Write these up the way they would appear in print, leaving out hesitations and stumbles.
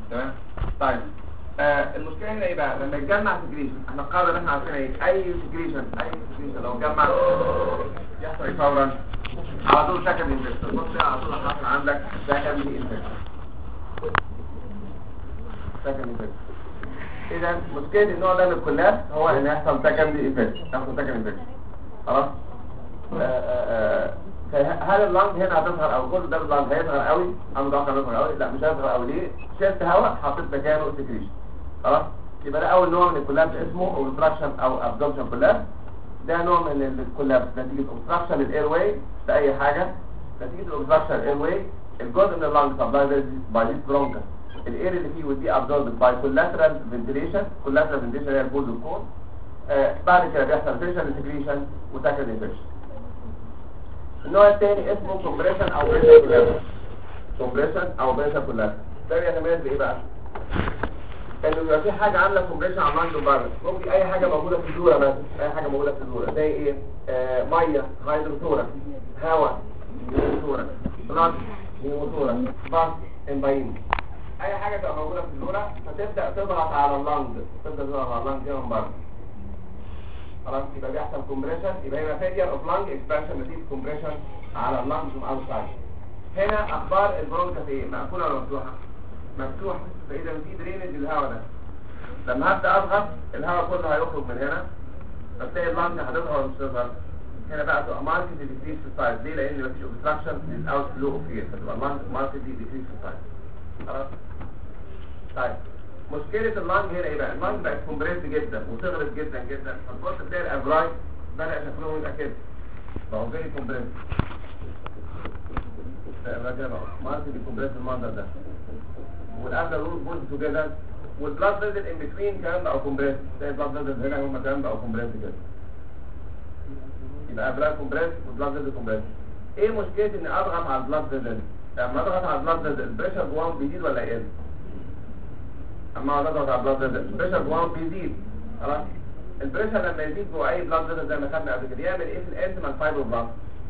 تمام. طيب المشكله هنا ايه بقى؟ لما يتجمع سكريشن، احنا القاعده اللي احنا عارفينها ايه؟ اي سكريشن لو اتجمع يحصل ايه فورا؟ على طول سكند انفكشن. بص على طول حصل عندك سكند انفكشن. سكند انفكشن. اذا مشكله النوع ده من الكلاب هو ان يحصل سكند انفكشن. خلاص. هل اللانج هنا هتظهر او الجزء ده اللانج هيظهر قوي؟ انا متوقع انه هيظهر قوي. لا مش هيظهر قوي. ليه؟ شلت هواء حطيت مكانه سكريشن. خلاص. يبقى ده اول نوع من الكلاب اسمه اوبستراكشن او ابزوربشن كلاب. ده نوع من الكلاب نتيجه اوبستراكشن للاير واي في اي حاجه. نتيجه الاوبستراكشن الاير واي الجزء من اللانج سبلاي باي ذيس برونكس الاير اللي فيه ودي ابزوربد باي كولاترال فنتيليشن. كولاترال فنتيليشن هي البول والكون. بعد كده بيحصل فيشن سكريشن وسكند انفكشن. النوع الثاني اسمه كومبريشن او بريشر كولابس. كومبريشن او بريشر كولابس ده بيتميز بايه بقى؟ انه يبقى في حاجه عامله كومبريشن على المايند بالانس. ممكن اي حاجه موجوده في الدوره مثلا، اي حاجه موجوده في الدوره زي ايه؟ ميه هيدروثورا، هواء هيدروثورا، بلاد هيدروثورا، باص امباين. اي حاجه تبقى موجوده في الدوره فتبدا تضغط على اللنج، من بره. خلاص. يبقى بيحصل كومبريشن. يبقى هنا فيلير اوف لانج اكسبانشن نتيجه كومبريشن على اللانج من اوتسايد. هنا اخبار البرونكس ايه؟ مقفوله ولا مفتوحه؟ مفتوحه. فاذا في درينج الهواء ده. لما هبدا اضغط الهواء كله هيخرج من هنا، فتلاقي اللانج هتظهر ولا مش هتظهر؟ هنا بقى تبقى ماركت ديكريس في السايز. ليه؟ لان مفيش اوبستراكشن للاوت فلو اوف اير، فتبقى اللانج ماركت ديكريس في السايز. خلاص. طيب مشكلة اللانج هنا ايه بقى؟ اللانج بقت كومبريسد جدا وصغرت جدا جدا، فتبص تلاقي الابراج بدأ شكلهم يبقى كده، بقوا فيري كومبريسد. الابراج كده بقوا ماركت كومبريسد المنظر ده، والابدا رول بولد توجذر، والبلاد فيزل ان بتوين كمان بقوا كومبريسد. تلاقي البلاد فيزل هنا هم كمان بقوا كومبريسد كده. يبقى ابراج كومبريسد والبلاد فيزل كومبريسد. ايه مشكلة اني اضغط على البلاد فيزل؟ لما اضغط على البلاد فيزل البريشر جواه بيزيد ولا يقل؟ اما اضغط على البلاد فيزل البريشر جواه بيزيد. خلاص. البريشر لما يزيد جوه اي بلاد فيزل زي ما خدنا قبل كده يعمل ايه في الانتمال فايبر بلاد؟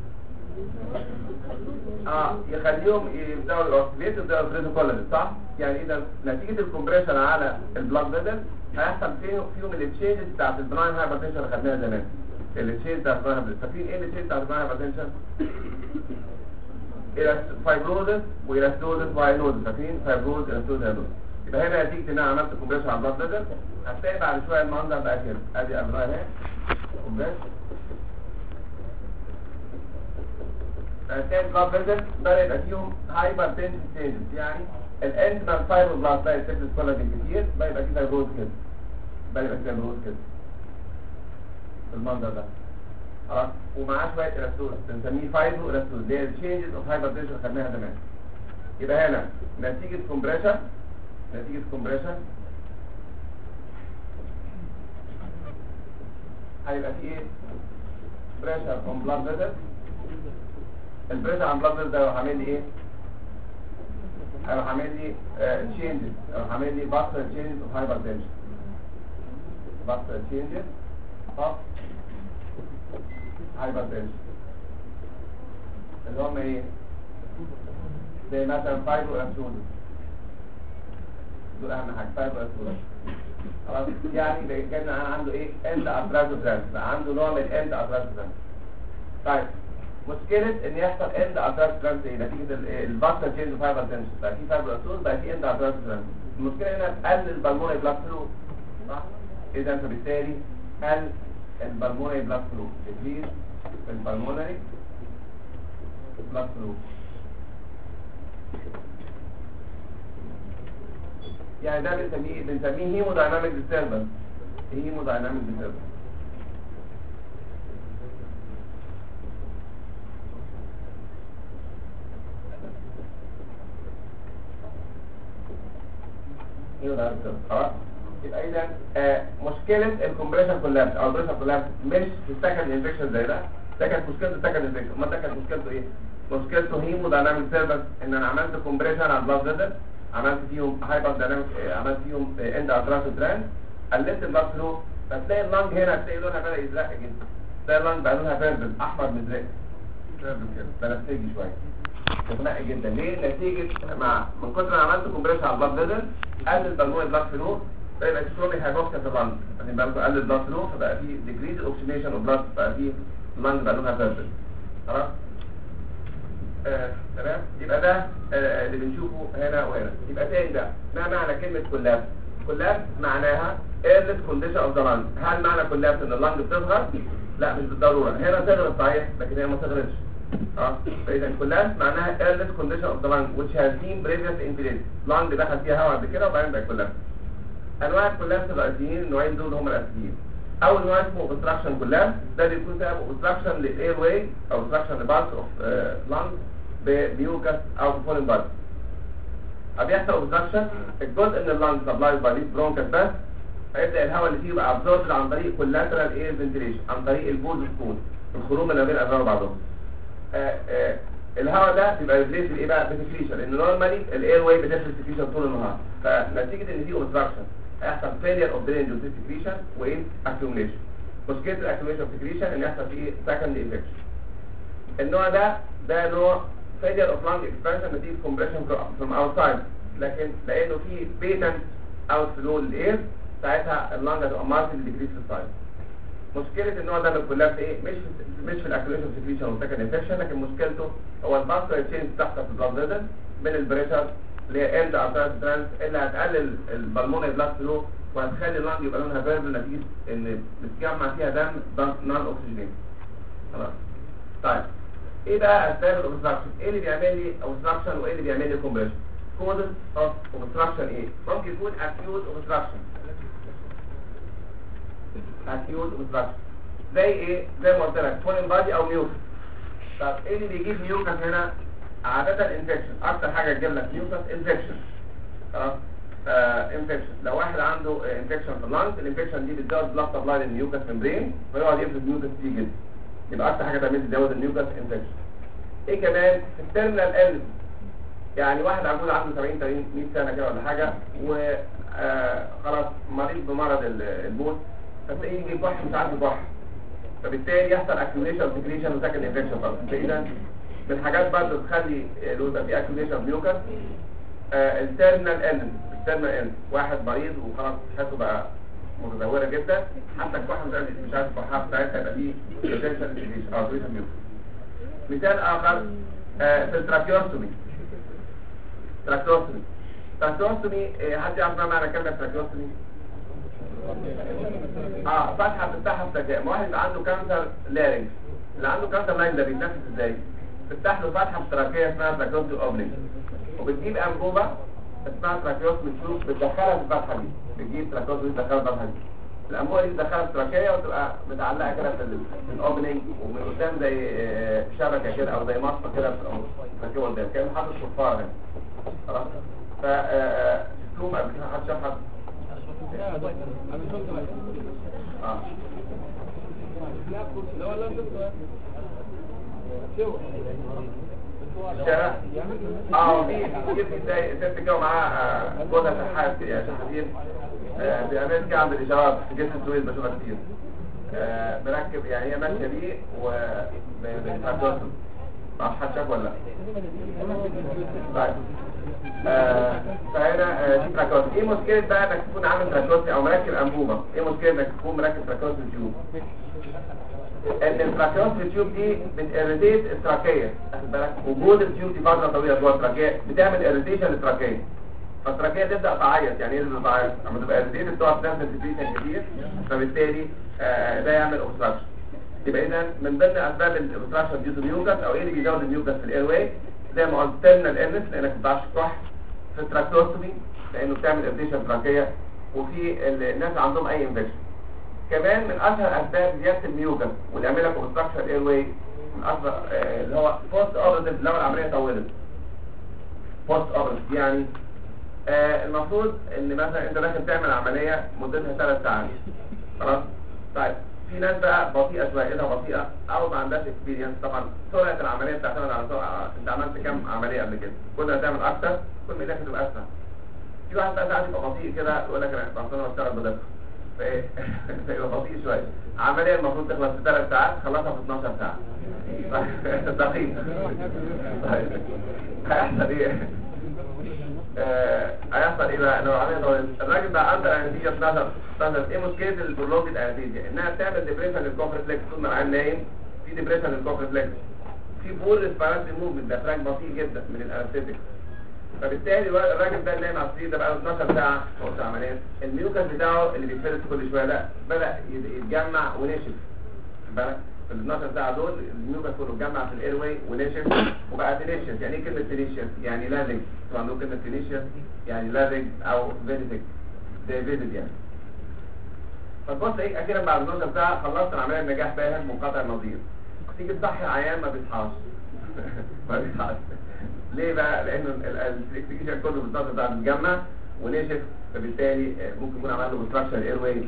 يخليهم يبداوا الاوكسيديت ويبداوا يفرزوا كولاجين. صح؟ يعني اذا نتيجه الكومبريشن على البلاد فيزل هيحصل فيهم التشينجز بتاعت البراين هايبرتنشن اللي خدناها زمان. التشينج بتاعت البراين هايبرتنشن. فاكرين ايه التشينج بتاعت البراين هايبرتنشن؟ الى فايبروزس والاستوزس واينوزس. فاكرين فايبروز الاستوزس واينوزس؟ يبقى هنا نتيجه ان انا عملت كومبريشن على البلاد فيزل هتلاقي بعد شويه المنظر بقى كده. ادي ابراج اهي كومبريشن. هتلاقي البلاد فيزل بدا يبقى فيهم هايبر تنشن ستيجز، يعني الانتمال فايبر بلاد بقى يسكت كولاجين كتير، بقى يبقى فيه فايبروز كده، بقى يبقى فيه فايبروز كده بالمنظر ده. خلاص. ومعاه شويه الاستوز بنسميه فايبرو الاستوز اللي هي التشينجز اوف هايبر تنشن اللي خدناها زمان. يبقى هنا نتيجه كومبريشن هيبقى في ايه؟ بريشر اون بلاد فيزل. البريشر على بلاد فيزل ده هيروح عامل لي ايه؟ هيروح عامل لي تشينجز، هيروح عامل لي باسل تشينجز اوف هايبر تنشن. باسل تشينجز اوف هايبر تنشن اللي هم ايه؟ زي مثلا فايبرو الاستوز. دول اهم حاجه فايبرو الاستوز. خلاص. يعني كان عنده ايه؟ اند اتراكتيف ترانس، بقى عنده نوع من اند اتراكتيف ترانس. طيب مشكله ان يحصل اند اتراكتيف ترانس ايه؟ نتيجه الباسل تشينج اوف هايبر تنشن، بقى في فايبرو الاستوز، بقى في اند اتراكتيف ترانس. المشكله هنا قل البلمونري بلاد فلو. صح؟ اذا فبالتالي قل البلمونري بلاد فلو، تزيد البلمونري بلاد فلو. يعني ده بنسميه هيمودايناميك ديستربنس. هيمودايناميك ديستربنس. خلاص. يبقى اذا مشكله الكومبريشن كولابس او البريشر كولابس مش في السكند انفكشن زي ده كانت مشكلته السكند انفكشن. ما ده كانت مشكلته ايه؟ مشكلته هيمودايناميك ديستربنس، ان انا عملت كومبريشن على البلاد فيزل، عملت فيهم هايبر دايناميك، عملت فيهم اند اتراكتيف ترانس، قللت البلاد فلو، فتلاقي اللنج هنا تلاقي لونها بدا يزرق جدا. تلاقي اللنج بقى لونها بيربل احمر مزرق، بيربل كده بنفسجي شويه. استغنائي جدا. ليه؟ نتيجه من كتر ما عملت كومبريشن على البلاد فيزل قلل بالمونري بلاد فلو، فيبقى كرونيك هايبوكسيا في اللنج. واخدين بالكم؟ قلل البلاد فلو فبقى في ديكريز اوكسجينيشن اوف بلاد، بقى في اللنج بقى لونها بيربل. خلاص؟ تمام. يبقى ده اللي بنشوفه هنا وهنا. يبقى تاني ده ما معنى كلمه كولابس؟ كولابس معناها ايرلس كونديشن اوف ذا لنج. هل معنى كولابس ان اللنج بتصغر؟ لا مش بالضروره. هنا صغرت صحيح لكن هي ما صغرتش. فاذا كولابس معناها ايرلس كونديشن اوف ذا لنج which has been previous infiltrated. لنج دخل فيها هواء قبل كده وبعدين بقى كولابس. انواع الكولابس الرئيسيين، النوعين دول هم الاساسيين. اول نوع اسمه obstruction كولابس، ده بيكون سبب obstruction للاير واي او obstruction لبارتس اوف لنج بميوكس او فورين بادي. بيحصل obstruction الجزء من اللنج سبلايد باي برونكس بس، هيبدا الهواء اللي فيه يبقى ابزوربد عن طريق collateral air ventilation، عن طريق البول سكون، الخروم اللي بين الازرار بعضهم. الهواء ده بيبقى ريبليس بايه بقى؟ بسكريشن، لان نورمالي الاير واي بتفرز سكريشن طول النهار، فنتيجه ان في obstruction هيحصل failure of drainage of secretion وايه؟ accumulation. مشكله الاكيوميشن سكريشن ان يحصل فيه second infection. النوع ده نوع failure of lung expansion نتيجه compression from outside، لكن لانه في patent outflow للاير ساعتها اللنج هتبقى ماركتلي ديكريس في السايز. مشكله النوع ده من الكولابس ايه؟ مش في الاكيوميشن سكريشن والسكند انفكشن، لكن مشكلته هو الفاسكولار تشينج بتحصل في البلاد فيزل من البريشر اللي هي اند ارتيريال ترانس اللي هتقلل البلمونري بلاد فلو وهتخلي اللنج يبقى لونها بيربل نتيجه ان بتجمع فيها دم نون اوكسجين. خلاص. طيب ايه بقى اسباب الاوبستراكشن؟ ايه اللي بيعمل لي اوبستراكشن وايه اللي بيعمل لي كومبريشن؟ كوزز اوف اوبستراكشن ايه؟ ممكن يكون اكيوت اوبستراكشن. اكيوت اوبستراكشن زي ايه؟ زي ما قلت لك فورين بادي او ميوكس. طب ايه اللي بيجيب ميوكس هنا؟ عاده انفكشن، اكتر حاجه تجيب لك ميوكس انفكشن. خلاص؟ انفكشن، لو واحد عنده انفكشن في اللنج، الانفكشن دي بتزود بلاد سبلاي للميوكس ممبرين فيقعد يفرز ميوكس كتير جدا. يبقى اكتر حاجه تعمل تزود الميوكس انفكشن. ايه كمان؟ التيرمينال النس، يعني واحد عجوز عنده 70 100 سنه كده ولا حاجه و خلاص مريض بمرض الموت، فتلاقيه يجي يكح مش عارف يكح، فبالتالي يحصل اكيوميشن وسكريشن وسكند انفكشن برضه. فاذا من الحاجات برضه تخلي لو يبقى في اكيوميشن ميوكس التيرمينال النس، واحد مريض وخلاص صحته بقى متدهوره جدا، حتى الكحه مش عارف يكحها، ساعتها يبقى فيه انفكشن او اكيوميشن ميوكس. مثال اخر في التراكيوستومي. تراكيوستومي حد يعرف ما معنى كلمه تراكيوستومي؟ فتحه بتفتحها التراكيه. واحد يبقى عنده كانسر لارنج، اللي عنده كانسر لارنج ده بيتنفس ازاي؟ بتفتح له فتحه في التراكيه اسمها تراكيوستومي اوبننج، وبتجيب انبوبه اسمها تراكيوستومي تيوب بتدخلها في الفتحه دي، بتجيب تراكيوستومي تدخلها في الفتحه دي. الانبوبه دي بتدخلها في التراكيه وتبقى متعلقه كده في الاوبننج، ومن قدام زي شبكه كده او زي مصفى كده في التراكيه قدام، كان حاطط صفاره هنا. خلاص؟ شفتوهم قبل كده؟ حد شاف حد؟ في ست كده معاها جوزها شحات يا شحاتين بيعمل كده عند الاشارات في جسم السويد، بشوفها كتير. بركب يعني هي ماشيه بيه وبتحدث. ما حد شاف ولا لا؟ طيب فهنا دي تراكوستي. ايه مشكله بقى انك تكون عامل تراكوستي او مركب انبوبه؟ ايه مشكله انك تكون مركب تراكوستي تيوب؟ ان التراكيوستومي تيوب دي بتيريتيت التراكيه، واخد بالك؟ وجود التيوب دي فتره طويله جوه التراكيه بتعمل اريتيشن للتراكيه، فالتراكيه تبدا تعيط. يعني ايه اللي بتعيط؟ لما تبقى اريتيت تقعد تنزل سكريشن كتير، فبالتالي ده يعمل اوبستراكشن. يبقى اذا من ضمن اسباب الاوبستراكشن دي الميوكس، او ايه اللي بيزود الميوكس في الاير واي؟ زي ما قلت تيرمينال النس لانك ما بتعرفش تكح، في التراكيوستومي لانه بتعمل اريتيشن تراكيه، وفي الناس عندهم اي انفكشن. كمان من اشهر اسباب زياده الميوكس واللي يعمل لك اوبستراكشن اير واي من اشهر اللي هو بوست اوبريتيف، لو العمليه طولت. بوست اوبريتيف يعني المفروض ان مثلا انت داخل تعمل عمليه مدتها 3 ساعات. خلاص؟ طيب في ناس بقى بطيئه شويه، ايدها بطيئه او ما عندهاش اكسبيرينس. طبعا سرعه العمليه بتعتمد على سرعه، انت عملت كام عمليه قبل كده، كل ما تعمل اكتر كل ما ايدك تبقى اسرع. في واحد بقى ساعات يبقى بطيء كده يقول لك انا بشتغل بدقه، فيبقى بطيء شويه. عمليه المفروض تخلص في 3 ساعات خلصها في 12 ساعه. دقيق. طيب هيحصل ايه؟ هيحصل ايه بقى لو عملنا الراجل بقى اندر انستيجيا 12 ايه مشكله البرولوجيد انستيجيا؟ انها بتعمل ديبريشن للكوف ريفلكس طول ما العيان نايم، في ديبريشن للكوف ريفلكس، في بور ريسبيراتوري موفمنت، ده افراج بطيء جدا من الانستيك. فبالتالي الراجل ده نايم على السرير ده بقى 12 ساعه او عمليات، الميوكس بتاعه اللي بيتفرز كل شويه ده بدا يتجمع ونشف. بالك في ال 12 ساعه دول الميوكس كله اتجمع في الاير واي ونشف وبقى تينيشيس. يعني ايه كلمه تينيشيس؟ يعني لازج. طبعا له كلمه تينيشيس يعني لازج او فيزيتك زي فيزيت يعني. فتبص ايه اخيرا بعد 12 ساعه خلصت العمليه بنجاح باهر منقطع النظير، تيجي تصحي عيان ما بيصحاش. ما بيصحاش ليه بقى؟ لانه الاكسكيشن كله بالظبط بتاع بيتجمع ونشف، فبالتالي ممكن يكون عمل له اوبستراكشن اير واي.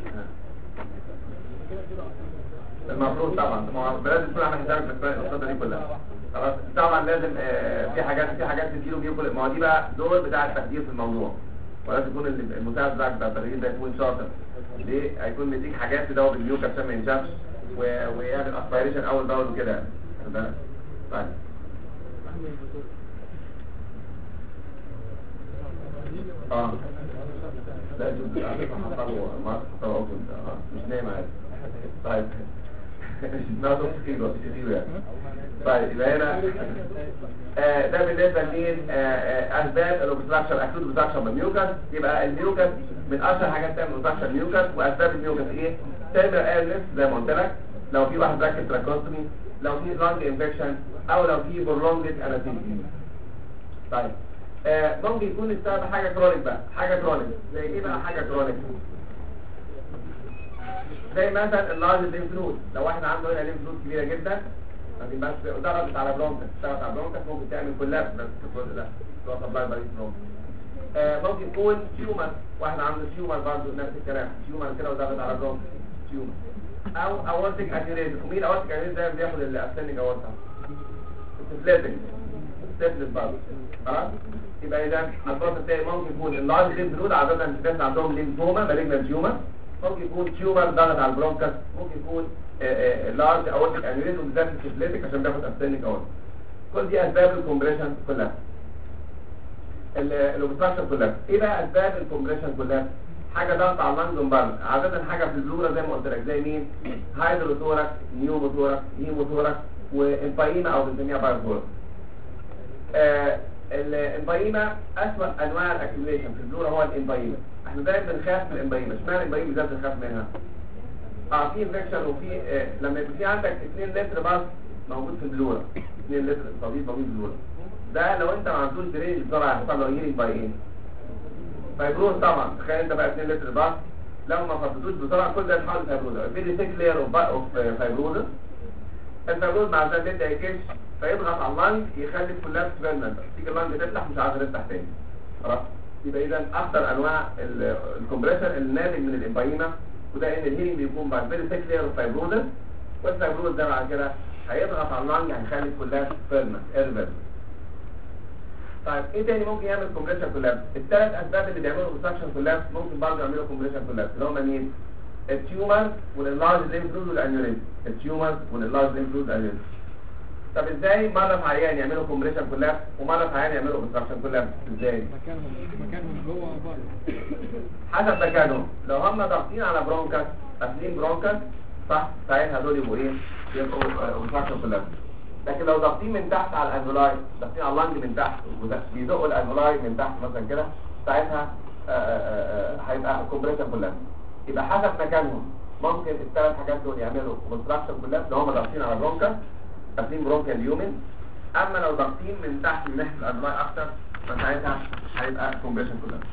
المفروض طبعا لازم تكون عامل حسابك في القصه دي كلها. خلاص طبعا لازم في حاجات تديله بيه كل ما هو دي بقى دور بتاع التخدير في الموضوع، ولازم يكون المساعد بتاعك بتاع التخدير ده يكون شاطر. ليه؟ هيكون مديك حاجات تداوي بالميوكس عشان ما ينشفش ويعمل اسبيريشن اول باول وكده. طيب لا شوف حصله مش نايم عادي. طيب ما تقص كيلو يعني. طيب يبقى هنا ده بالنسبه لمين؟ اسباب الاوبستراكشن اكيد اوبستراكشن بالميوكس. يبقى الميوكس من اشهر حاجات تعمل اوبستراكشن ميوكس. واسباب الميوكس ايه؟ تعمل ايرلس زي ما قلت لك، لو في واحد راكب تراكوستومي، لو في لانج انفكشن، او لو في برولونجد انستيزيا. طيب ممكن يكون السبب حاجه كرونيك بقى. حاجه كرونيك زي ايه بقى؟ حاجه كرونيك زي مثلا اللارج ليمف نود. لو واحد عنده هنا ليمف نود كبيره جدا بس ضغطت على برونكس، ضغطت على برونكس ممكن تعمل كولابس بس في الجزء ده اللي هو سبلاي بريد برونكس. ممكن يكون تيومر، واحد عنده تيومر برضه نفس الكلام، تيومر كده وضغط على برونكس تيومر. او اورتيك انيوريزم. ومين الاورتيك انيوريزم ده بياخد الاسنج اورتا؟ ستيفليتنج ستيفلت برضه. خلاص يبقى اذا البروسس الثاني ممكن يكون اللارج ليمف نود، عاده الناس عندهم ليمفوما مالجنت تيومر، ممكن يكون تيومر ضغط على البرونكس، ممكن يكون لارج اورتيك انيوريزم وبالذات السيفليتك عشان بياخد اسنج اورتا. كل دي اسباب الكومبريشن كلها، الاوبستراكشن كلها. ايه بقى اسباب الكومبريشن كلها؟ حاجه ضغط على اللنج من عاده حاجه في البلورا زي ما قلت لك، زي مين؟ هايدروثوركس، نيوموثوركس، هيموثوركس، وامبايما او بنسميها بايوثوركس. الامبايما اسوأ انواع الاكيوميليشن في البلورا هو الامبايما. احنا دايما بنخاف من الامبايما. اشمعنى الامبايما بالذات بنخاف منها؟ في انفكشن وفي لما يكون في عندك 2 لتر بس موجود في البلورا، 2 لتر طبيب موجود في البلورا، ده لو انت ما عندوش درينج بسرعه هيحصل له هيلينج باي ايه؟ فايبروز طبعا. تخيل انت بقى 2 لتر بس لو ما فضيتوش بسرعه كل ده يتحول لفايبروز. فيدي ثيك لاير اوف فايبروز. الفايبروز مع ذلك يبدا يكش فيضغط على اللنج يخلي الكولابس فيرمنت، تيجي اللنج تفتح مش عارفه تفتح تاني. خلاص يبقى اذا اكثر انواع الكومبريشن الناتج من الامبايما، وده ان الهيلينج بيكون بعد فيدي ثيك لاير اوف فايبروز، والفايبروز ده بعد كده هيضغط على اللنج هيخلي الكولابس فيرمنت ايرفيرس. طيب ايه تاني ممكن يعمل كومبريشن كولابس؟ الثلاث اسباب اللي بيعملوا اوبستراكشن كولابس ممكن برضه يعملوا كومبريشن كولابس، اللي هم مين؟ التيومر واللارج ليمف نود والانيوريزم. التيومر واللارج ليمف نود والانيوريزم. طب ازاي مره في عيان يعملوا كومبريشن كولابس ومره في عيان يعملوا اوبستراكشن كولابس؟ ازاي؟ مكانهم جوه وبره حسب مكانهم. لو هم ضاغطين على برونكس قافلين برونكس صح، ساعتها دول يبقوا ايه؟ يبقوا اوبستراكشن كولابس. لكن لو ضاغطين من تحت على الانفولاي، ضاغطين على اللنج من تحت بيزقوا الانفولاي من تحت مثلا كده، ساعتها هيبقى كومبريشن كولابس. يبقى حسب مكانهم ممكن الثلاث حاجات دول يعملوا كونستراكشن كولابس لو هم ضاغطين على برونكس قافلين برونكال اليومن. اما لو ضاغطين من تحت من ناحيه الانفولاي اكتر فساعتها هيبقى كومبريشن كولابس.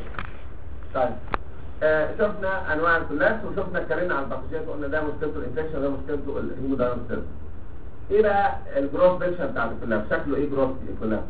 طيب شفنا انواع الكولابس وشفنا اتكلمنا عن الباثوجينات وقلنا ده مشكلته الانفكشن وده مشكلته الهيموداينامكس. ايه بقى الجروث بيكشر بتاع الكولابس؟ شكله ايه جروث الكولابس؟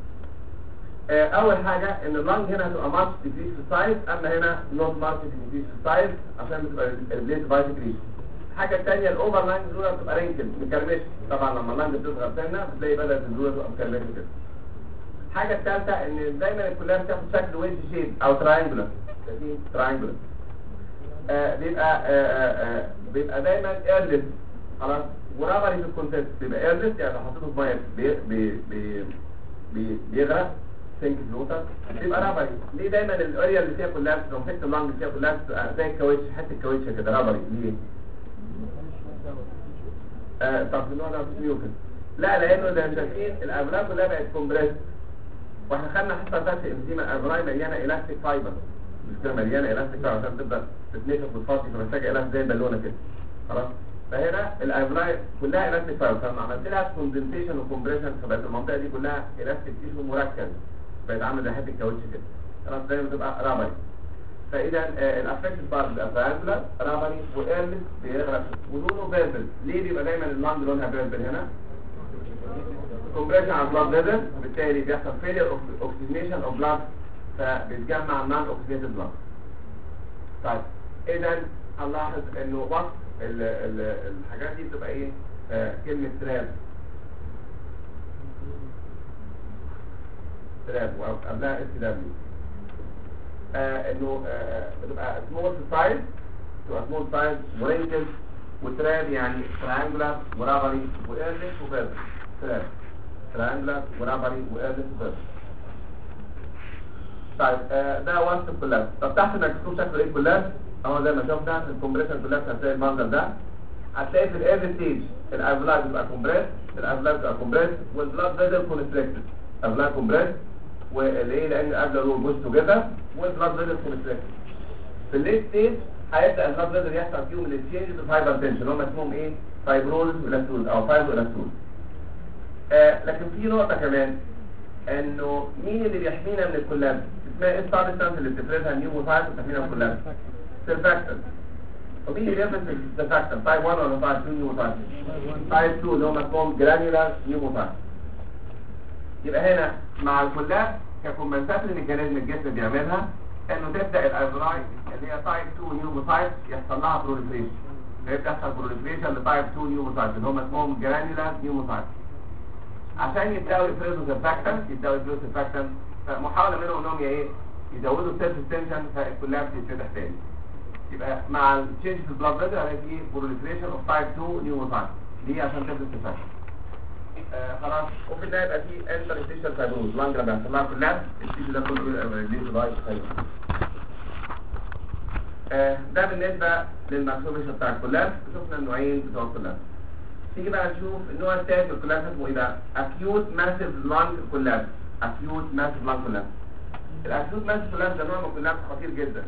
اول حاجه ان اللنج هنا هتبقى ماركت ديكريس في السايز، اما هنا نوت ماركت ديكريس في السايز عشان بتبقى ريبليس باي ديكريس. الحاجه الثانيه الاوفر لانج زوره بتبقى رينكل مكرمشه. طبعا لما اللانج بتصغر سنه بتلاقي بدات الزوره تبقى مكرمشه كده. الحاجه الثالثه ان دايما الكولابس بتاخد شكل ويدج شيب او تراينجولار. تراينجولار بيبقى دايما ايرلس خلاص. ورابري في الكونتنت بيبقى ايرلس، يعني لو حطيته في ميه بيغرق سينك فلوتر، بيبقى رابري. ليه دايما الاريا اللي فيها كلها لو مسكت اللانج اللي فيها كلها بتبقى زي الكاوتش، حته الكاوتش كده رابري؟ ليه؟ طب النوع ده مش ميوكس. لا، لانه ده شايفين الابراج كلها بقت كومبريس، واحنا خدنا حته بتاعت الانزيم الابراج مليانه الاستيك فايبر، مش كده مليانه الاستيك فايبر عشان تبدا تتنفخ وتفاضي، فمحتاجه الاستيك زي البالونه كده. خلاص. فهنا الابراج كلها الاستيك فايبر، فلما عملت لها كوندنسيشن وكومبريشن فبقت المنطقه دي كلها الاستيك تيشو مركز، بقت عامله زي حته الكاوتش كده. خلاص، زي ما تبقى رابري. فاذا الافكتد بارت بيبقى ترانجولار رابري وايرلس بيغرق ولونه بيربل. ليه بيبقى دايما اللانج لونها بيربل هنا؟ كومبريشن على البلاد ليفل، وبالتالي بيحصل فيلير اوف اوكسجينيشن اوف بلاد، فبيتجمع نون اوكسجينيتد بلاد. طيب اذا هنلاحظ انه وصف الحاجات دي بتبقى ايه؟ كلمه تراب وقبلها اس دبليو. انه بتبقى سمول سايز، بتبقى سمول سايز ورينكل، وتراب يعني تريانجولار ورابري وايرلس وفيربل. تراب تريانجولار ورابري وايرلس وفيربل. طيب ده وصف الكولاس. طب تحت الميكروسكوب شكله ايه الكولاس؟ اهو زي ما شفنا في الكومبريشن كولاس هتلاقي المنظر ده. هتلاقي في الايرلي ستيج الالفلاي بتبقى كومبريس، والبلاد فيزل كونستريكتد. الالفلاي كومبريس والايه لان الابلر رول بوش توجذر، والبلاد فيزل كونستريكتد. في الليت ستيج هيبدا البلاد فيزل يحصل فيهم التشينجز اوف هايبرتنشن اللي هم اسمهم ايه؟ فايبروز والاستوز او فايبرو الاستوز. لكن في نقطه كمان، انه مين اللي بيحمينا من الكولابس؟ اسمها ايه السبستانس اللي بتفرزها النيوموسايت وبتحمينا من الكولابس؟ سيرفاكتنت. ومين اللي بيفرز السيرفاكتنت؟ تايب 1 ولا تايب 2 نيوموسايت؟ تايب 2 اللي هم اسمهم جرانيولار نيوموسايت. يبقى هنا مع الكولابس ككومبنساتوري ميكانيزم الجسم بيعملها انه تبدا الالفلاي اللي هي تايب 2 نيوموسايت يحصل لها بروليفريشن، فيبدا يحصل بروليفريشن لتايب 2 نيوموسايت اللي هم اسمهم جرانيولار نيوموسايت. عشان يبداوا يفرزوا سيرفاكتنت، محاوله منهم انهم يزودوا السيرفيس تنشن فالكولابس يتفتح تاني. يبقى مع التشينج في البلاد فيزل هيبقى في بروليفريشن اوف تايب 2 نيوموسايت دي عشان تفرز سيرفاكتنت. خلاص. وفي النهايه يبقى في انترستيشال فايبروز، لانج لما يحصل لها كولابس التيشو ده كله بيبقى ريليز باي فايبروز. ده بالنسبه للماكسوميشن بتاع الكولابس. شفنا النوعين بتوع الكولابس. تيجي بقى نشوف النوع الثالث من الكولابس اسمه ايه بقى؟ اكيوت ماسيف لانج كولابس. اكيوت ماسيف لانج كولابس. الاكيوت ماسيف كولابس ده نوع من الكولابس خطير جدا.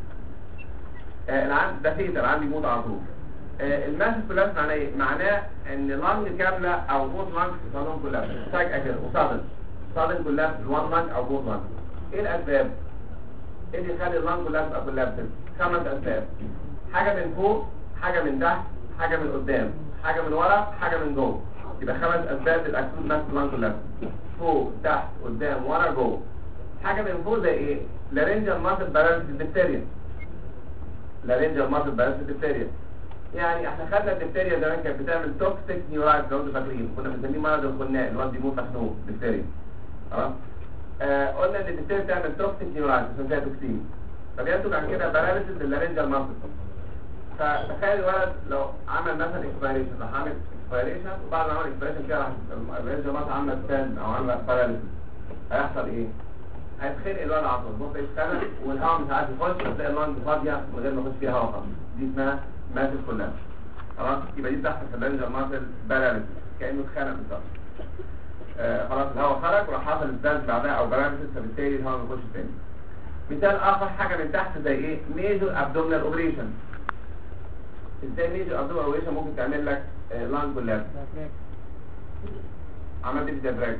ده فيتر العيان بيموت على طول. الماسيف كولابس معناه ايه؟ معناه ان لانج كامله او بوث لانج يحصل لهم كولابس فجاه كده وصادن كولابس الوان لانج او بوث لانج. ايه الاسباب؟ ايه اللي يخلي اللانج كولابس او كولابس؟ 5 اسباب. حاجه من فوق، حاجه من تحت، حاجه من قدام، حاجه من ورا، حاجه من جوه. يبقى 5 اسباب للاكيوت ماسيف لانج كولابس. فوق، تحت، قدام، ورا، جوه. حاجه من فوق زي ايه؟ لارنجال ماسل باراليسيس ديفتيريا. لارنجال ماسل باراليسيس ديفتيريا يعني احنا خدنا الديفتيريا زمان كانت بتعمل توكسيك نيورايتس لو انتوا فاكرين، كنا بنسميه مرض الخناق اللي هو بيموت مخنوق ديفتيريا. خلاص. قلنا ان الديفتيريا بتعمل توكسيك نيورايتس عشان فيها توكسين، فبينتج عن كده باراليسيس للارنجال ماسل. فتخيل الولد لو عمل مثلا اكسبيريشن، راح عامل اكسبيريشن وبعد ما عمل اكسبيريشن كده راح الارنجال ماسل عامله ستاند او عامله باراليسيس، هيحصل ايه؟ هيتخنق الولد على طول، بص يتخنق والهواء مش عارف يخش، تلاقي اللنج فاضيه من غير ما يخش فيها هواء خالص. دي اسمها ماسل كولابس. خلاص. يبقى دي تحت اللارنجال ماسل باراليسيس كانه اتخنق بالظبط. خلاص الهواء خرج وراح حصل ستاند بعدها او باراليسيس، فبالتالي الهواء ما يخش تاني. مثال اخر حاجه من تحت زي ايه؟ ميجور ابدومينال اوبريشن. ازاي ميجور ابدومينال اوبريشن ممكن تعمل لك لانج كولابس؟ عملت ايه في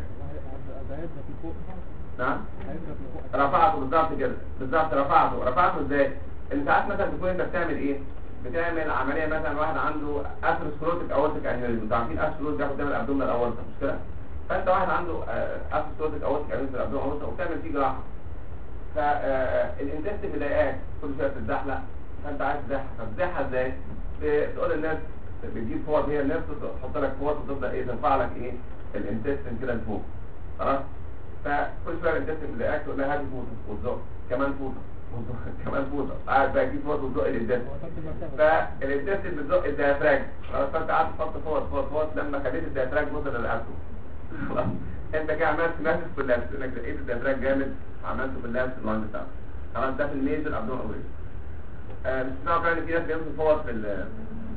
نعم؟ رفعته بالظبط كده، بالظبط رفعته ازاي؟ ان ساعات مثلا تكون انت بتعمل ايه؟ بتعمل عمليه مثلا واحد عنده اثيروسكليروتيك اورتيك انيوريزم، انتوا عارفين اثيروسكليروتيك بياخد تعمل ابدومينال اورتا مش كده؟ فانت واحد عنده اثيروسكليروتيك اورتيك انيوريزم في الابدومينال اورتا وبتعمل فيه جراحه. فالانتستين بيضايقك كل شويه بتتزحلق، فانت عايز تزحها، فبتزحها ازاي؟ بتقول للناس بتجيب فوط، هي الناس تحط لك فوط وتبدا ترفع لك الانتستين كده لفوق. خلاص. فكل شويه الانتستين بيضايقك تقول لها هاتي فوطه وتزق كمان فوطه كمان فوطه قاعد بقى تجيب فوط وتزق الانتستين، فالانتستين بتزق الديافراج خلاص، فانت قاعد تحط فوط لما خليت الديافراج وصل للابدو خلاص انت كده عملت ماسك كولابس، انك لقيت الديافراج جامد عملته كولابس اللانج بتاعك خلاص. ده في الميجر ابدومينال اوبريشن. مش بتسمعوا كمان في ناس بيمسكوا فوط في ال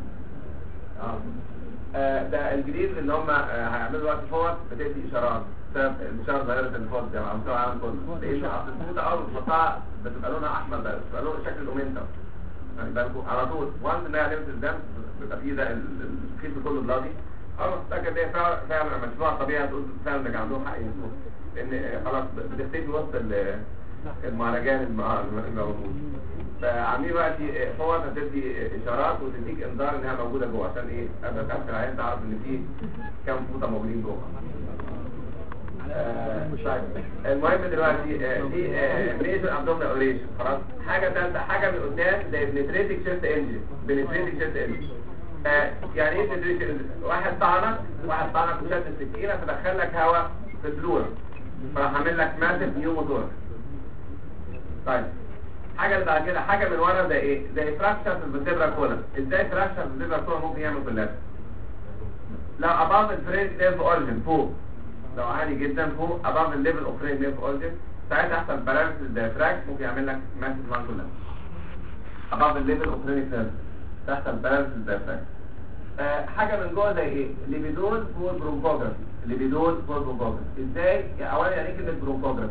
ده الجديد ان هم هيعملوا دلوقتي فوط بتدي اشارات بسبب الاشاره ظاهره الفوط دي على مستوى العالم كله، لقيت اصل الفوطه اول ما تحطها بتبقى لونها احمر، ده بتبقى لون شكل الاومنتم يعني بالكم على طول وانس انها لمس الدم بيبقى فيه ده الخيط كله بلادي. اول ما تتاكد ان هي فعلا مشروع طبيعي تقول فعلا ده عندهم حق ينسوه، لان خلاص بتختفي وسط المهرجان الموجود. فعاملين دلوقتي فوط هتدي اشارات وتديك انذار انها موجوده جوه، عشان ايه؟ ابقى تقفل العين تعرف ان في كام فوطه موجودين جوه. طيب المهم دلوقتي دي ميجر ابدومينال اوريشن خلاص. حاجه ثالثه، حاجه من قدام زي بنتريتنج شيست انجري. بنتريتنج شيست انجري يعني ايه بنتريتنج؟ واحد طعنك وشد السكينه فدخل لك هواء في البلورة فراح عامل لك ماسف نيوموتورك. طيب حاجه اللي بعد كده حاجه من ورا زي ايه؟ زي فراكشر في الفيرتبرال كولم. ازاي فراكشر في الفيرتبرال كولم ممكن يعمل كولابس؟ لو above الفريق نيرف اورجن فوق، لو عالي جدا فوق above الليفل اوف فريق نيرف اورجن، ساعتها يحصل بالانس الديافراج ممكن يعمل لك ماسف لانج كولابس. above الليفل اوف فريق نيرف تحصل بالانس الديافراج. حاجه من جوه زي ايه؟ ليبيدول فور برونكوجرافي. ليبيدول فور برونكوجرافي ازاي؟ اولا يعني ايه كلمه برونكوجرافي؟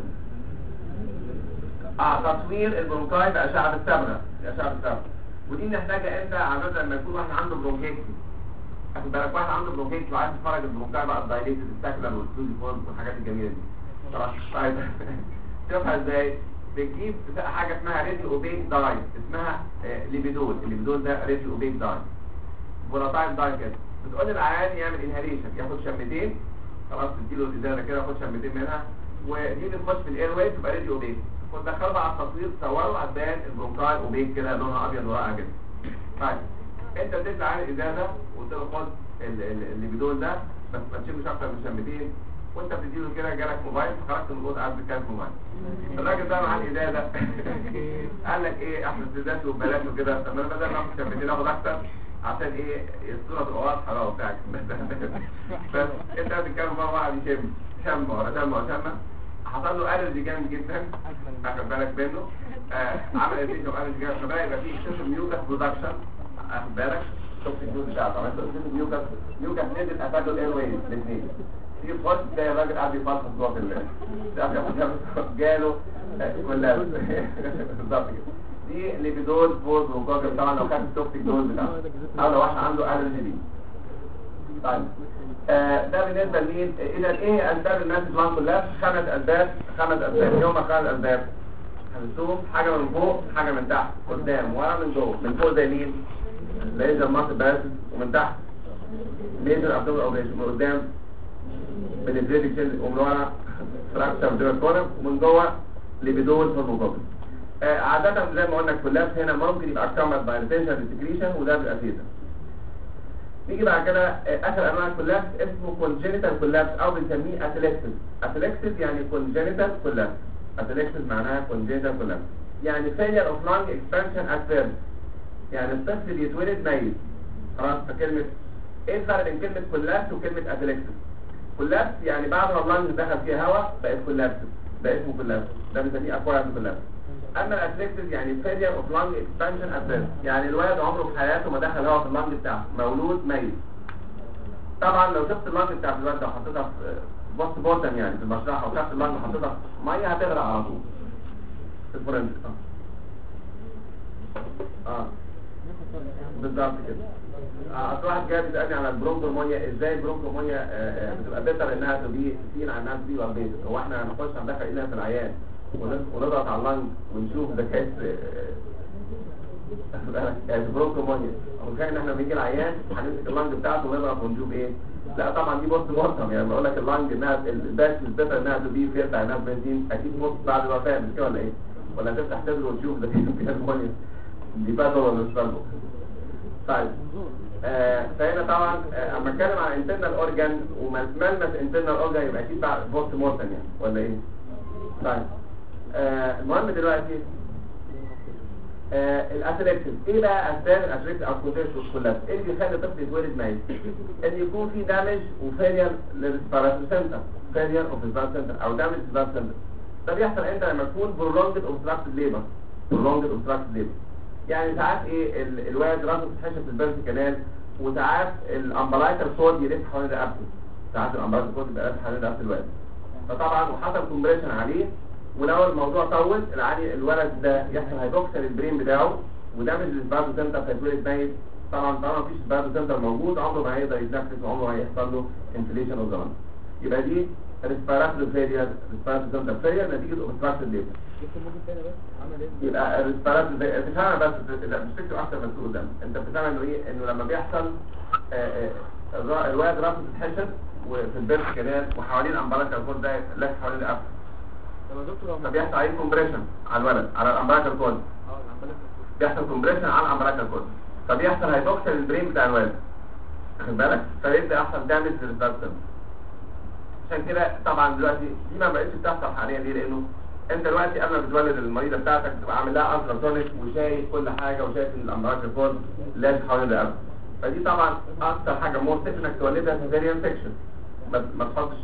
تصوير البرونكاي بأشعة الصبغة. ودي بنحتاجها امتى؟ عادة لما يكون واحد عنده برونكيتي. اخد بالك واحد عنده برونكيتي وعايز تفرج البرونكاي بقى الدايليتد الساكلر والفلوزي فورم والحاجات الجميله دي. خلاص طيب شوفها ازاي؟ بتجيب حاجه اسمها راديو اوبيك داي اسمها ليبيدول. الليبيدول ده راديو اوبيك داي فولاتايل داي كده. بتقول للعيان يعمل انهاليشن، ياخد شمتين خلاص، تديله الازازه كده ياخد شمتين منها، ودي بتخش في الاير واي تبقى راديو اوبيك. ودخلوا بقى على التصوير تصوروا هتبان البرونكاي اوبيك كده لونها ابيض ورقه كده. طيب انت بتدي على الازازه وقلت له خد الليبيدول ده بس ما تشيلوش اكتر من شمتين، وانت بتديله كده جالك موبايل فخرجت من الاوضه قاعد بتكلم موبايل. الراجل ده معاه الازازه قال لك ايه احنا استزادات وببلاش وكده، طب انا بدل ما اخد شمتين اخد اكتر عشان ايه الصوره تبقى واضحه بقى وبتاع بس انت بتتكلم بقى واحد يشم شم ورا شم ورا شم، حصل له الرجي جامد جدا اخد بالك منه. عمل اديشن الرجي جامد فبقى يبقى فيه اكسسيف ميوكس برودكشن اخد بالك. شفت الجزء بتاعه طبعا اكسسيف ميوكس نزل افادوا الاير ويز الاثنين في فوت زي الراجل قاعد يفلسف جوه جاله كلها بالظبط كده. دي ليبيدول فوز وجوجل طبعا لو خد التوكسيك دوز بتاعه او لو واحد عنده الرجي دي. طيب ده بالنسبه لمين؟ اذا ايه اسباب الماسج لانج كولابس؟ خمس اسباب. يوم 5 اسباب هنشوف حاجه من فوق حاجه من تحت قدام ورا من جوه. من فوق زي مين؟ ليزر ماسل بس، ومن تحت ميجر ابدومينال اوبريشن، من قدام بنتريتنج شيل، ومن ورا فراكشر ديرال كولم، ومن جوه ليبيدول فورموكوبل. عاده زي ما قلنا الكولابس هنا ممكن يبقى اكتمل باي ريتنشن سكريشن وده بيبقى فيزا. نيجي بعد كده اخر انواع الكولابس اسمه كونجينيتال كولابس او بنسميه اتلكسس. اتلكسس يعني كونجينيتال كولابس. اتلكسس معناها كونجينيتال كولابس يعني failure of lung expansion at birth، يعني الطفل بيتولد ميت خلاص. فكلمه ايه الفرق بين كلمه كولابس وكلمه اتلكسس؟ كولابس يعني بعد ما اللنج دخل فيها هواء بقت كولابس، ده اسمه كولابس، ده بنسميه اكوايرد كولابس. اما الاتلكسس يعني failure of lung expansion at birth، يعني الولد عمره في حياته ما دخل هواء في اللنج بتاعه، مولود ميت. طبعا لو شفت اللنج بتاع الولد ده وحطيتها في بوست بوتم يعني في المشرحه وشفت اللنج وحطيتها في ميه هتغرق على طول في الفورنزيك. بالظبط كده. اصل واحد جاي بيسالني على البرونكومونيا، ازاي البرونكومونيا بتبقى بيتر انها تبي سين عن انها تبي والبيت. هو احنا هنخش هندخل ايدنا في العيان ونضغط على اللنج ونشوف ده كاس البرونكومونيا، او كان ان احنا بنيجي العيان هنمسك اللنج بتاعته ونضغط ونشوف ايه؟ لا طبعا دي بوست مورتم، يعني بقول لك اللنج انها الباس بيتر انها تبي فيها انها بنزين اكيد موت بعد الوفاه مش كده ولا ايه؟ ولا تفتح صدره وتشوف ده فيها المونيا دي باتو ولا مش باتو. طيب فهنا طبعا اما اتكلم عن انترنال اورجان وملمس انترنال اورجان يبقى اكيد بوست مورتم يعني ولا ايه؟ طيب المهم دلوقتي الاتلكتس. ايه بقى اسباب الاتلكتس او كونجنتال كولابس؟ ايه اللي بيخلي الطفل يتولد ميت؟ ان يكون في دامج وفيلير للريسبيراتوري سنتر، فيلير اوف ريسبيراتوري سنتر او دامج للريسبيراتوري سنتر. ده بيحصل امتى؟ لما تكون برولونجد اوبستراكتد ليبر، برولونجد اوبستراكتد ليبر. يعني ساعات ايه الواد راسه بتتحشر في البيرث كانال، وساعات الامبلايكال كورد يلف حوالين رقبته، ساعات الامبلايكال كورد يبقى لف حوالين رقبه الواد. فطبعا وحصل كومبريشن عليه، ولو الموضوع طول الولد ده يحصل هيدوكسل البرين بتاعه ودامج للبارتو سنتر فيتولد ميت. طبعا مفيش البارتو سنتر موجود، عمره ما هيقدر يتنفس وعمره ما هيحصل له انفليشن اوف ذا لانج. يبقى دي ريسبيراتوري فيلير، ريسبيراتوري سنتر فيلير نتيجه اوبستراكشن ليبر. يبقى الريسبيراتوري تفهمها بس مش تكتب احسن من تقول قدام. انت بتفهم انه ايه؟ انه لما بيحصل الولد راسه بتتحشر وفي البيرث كانال وحوالين الامبلايكال كورد ده لف حوالين رقبته، فبيحصل عليه كومبريشن على الولد على الامبلايكال كورد. بيحصل كومبريشن على الامبلايكال كورد، فبيحصل هيدوكسل البرين بتاع الولد، واخد بالك؟ فيبدا يحصل دامج للريسبيراتوري. عشان كده طبعا دلوقتي دي ما بقتش بتحصل حاليا. ليه؟ لانه انت دلوقتي قبل ما بتولد المريضه بتاعتك بتبقى عامل لها التراسونيك وشايف كل حاجه وشايف ان الامبلايكال كورد لازم حوالين الرقبه. فدي طبعا اكتر حاجه مورتك انك تولدها سيزاريان سيكشن. ما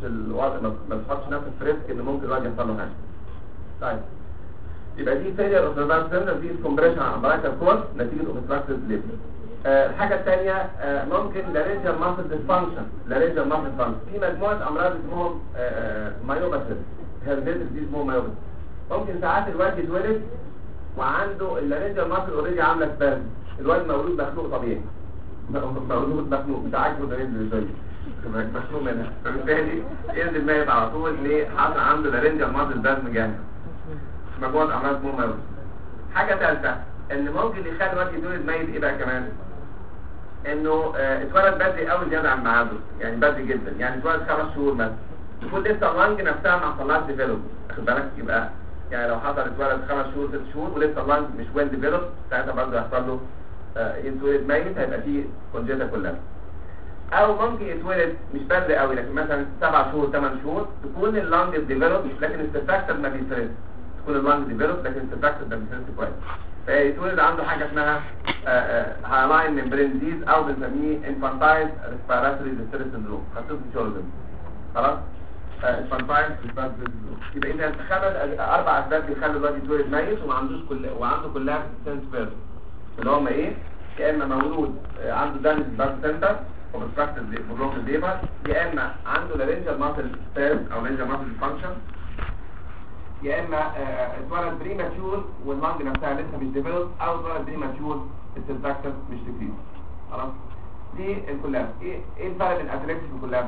تحطش نفسك في ريسك ان ممكن الولد يحصل له حاجه. طيب يبقى دي فيلير اوف ريسبيراتوري سنتر، دي كومبريشن على الامبلايكال كورد نتيجه اوبستراكتد ليبر. الحاجه الثانيه ممكن لارنجال ماسل ديسفانكشن. لارنجال ماسل ديسفانكشن في مجموعه امراض اسمهم مايوباثي، هيربيتس دي اسمهم مايوباثي. ممكن ساعات الواد يتولد وعنده اللارنجال ماسل اوريدي عامله سبازم. الواد مولود مخلوق طبيعي، مولود مخلوق مش عاجبه ده ازاي مخلوق منها، فبالتالي ينزل ميت على طول. ليه؟ حصل عنده لارنجال ماسل سبازم جامد. مجموعه امراض اسمهم مايوباثي. حاجه ثالثه ان ممكن يخلي الواد يتولد ميت. ايه بقى كمان؟ انه اتولد بدري قوي زياده عن ميعاده، يعني بدري جدا، يعني اتولد 5 شهور مثلا، تكون لسه اللنج نفسها ما حصلهاش ديفلوب، واخد بالك؟ يبقى يعني لو حصل اتولد 5 شهور 6 شهور ولسه اللنج مش ويل ديفلوب، ساعتها برضه يحصل له يتولد ميت، هيبقى فيه كونجيتا كلها. او ممكن يتولد مش بدري قوي، لكن مثلا 7 شهور 8 شهور تكون اللنج ديفلوب لكن السيرفاكتر ما بيفرز، تكون اللنج ديفلوب لكن السيرفاكتر ما بيفرز كويس، فيتولد عنده حاجه اسمها هالاين ممبرين ديزيز او بنسميه انفانتايل ريسبيراتوري ديستريس سندروم، خاصه في شغل. خلاص انفانتايل ريسبيراتوري سندروم. يبقى انت تخيل 4 اسباب بيخلوا الواد يتولد ميت وعنده كلها سنس بيرث، اللي هم ايه؟ يا اما مولود عنده دامج بارت سنتر وبستراكتد بروكل ليبر، يا اما عنده لارنجال ماسل سباز او لارنجال ماسل ديسفانكشن، يا اما اتولد بريماتشور واللنج نفسها لسه مش ديفلوب، او اتولد بريماتشور السيرفاكتر مش ديفيوز. خلاص دي الكولابس. ايه الفرق بين الاتلكتس والكولابس؟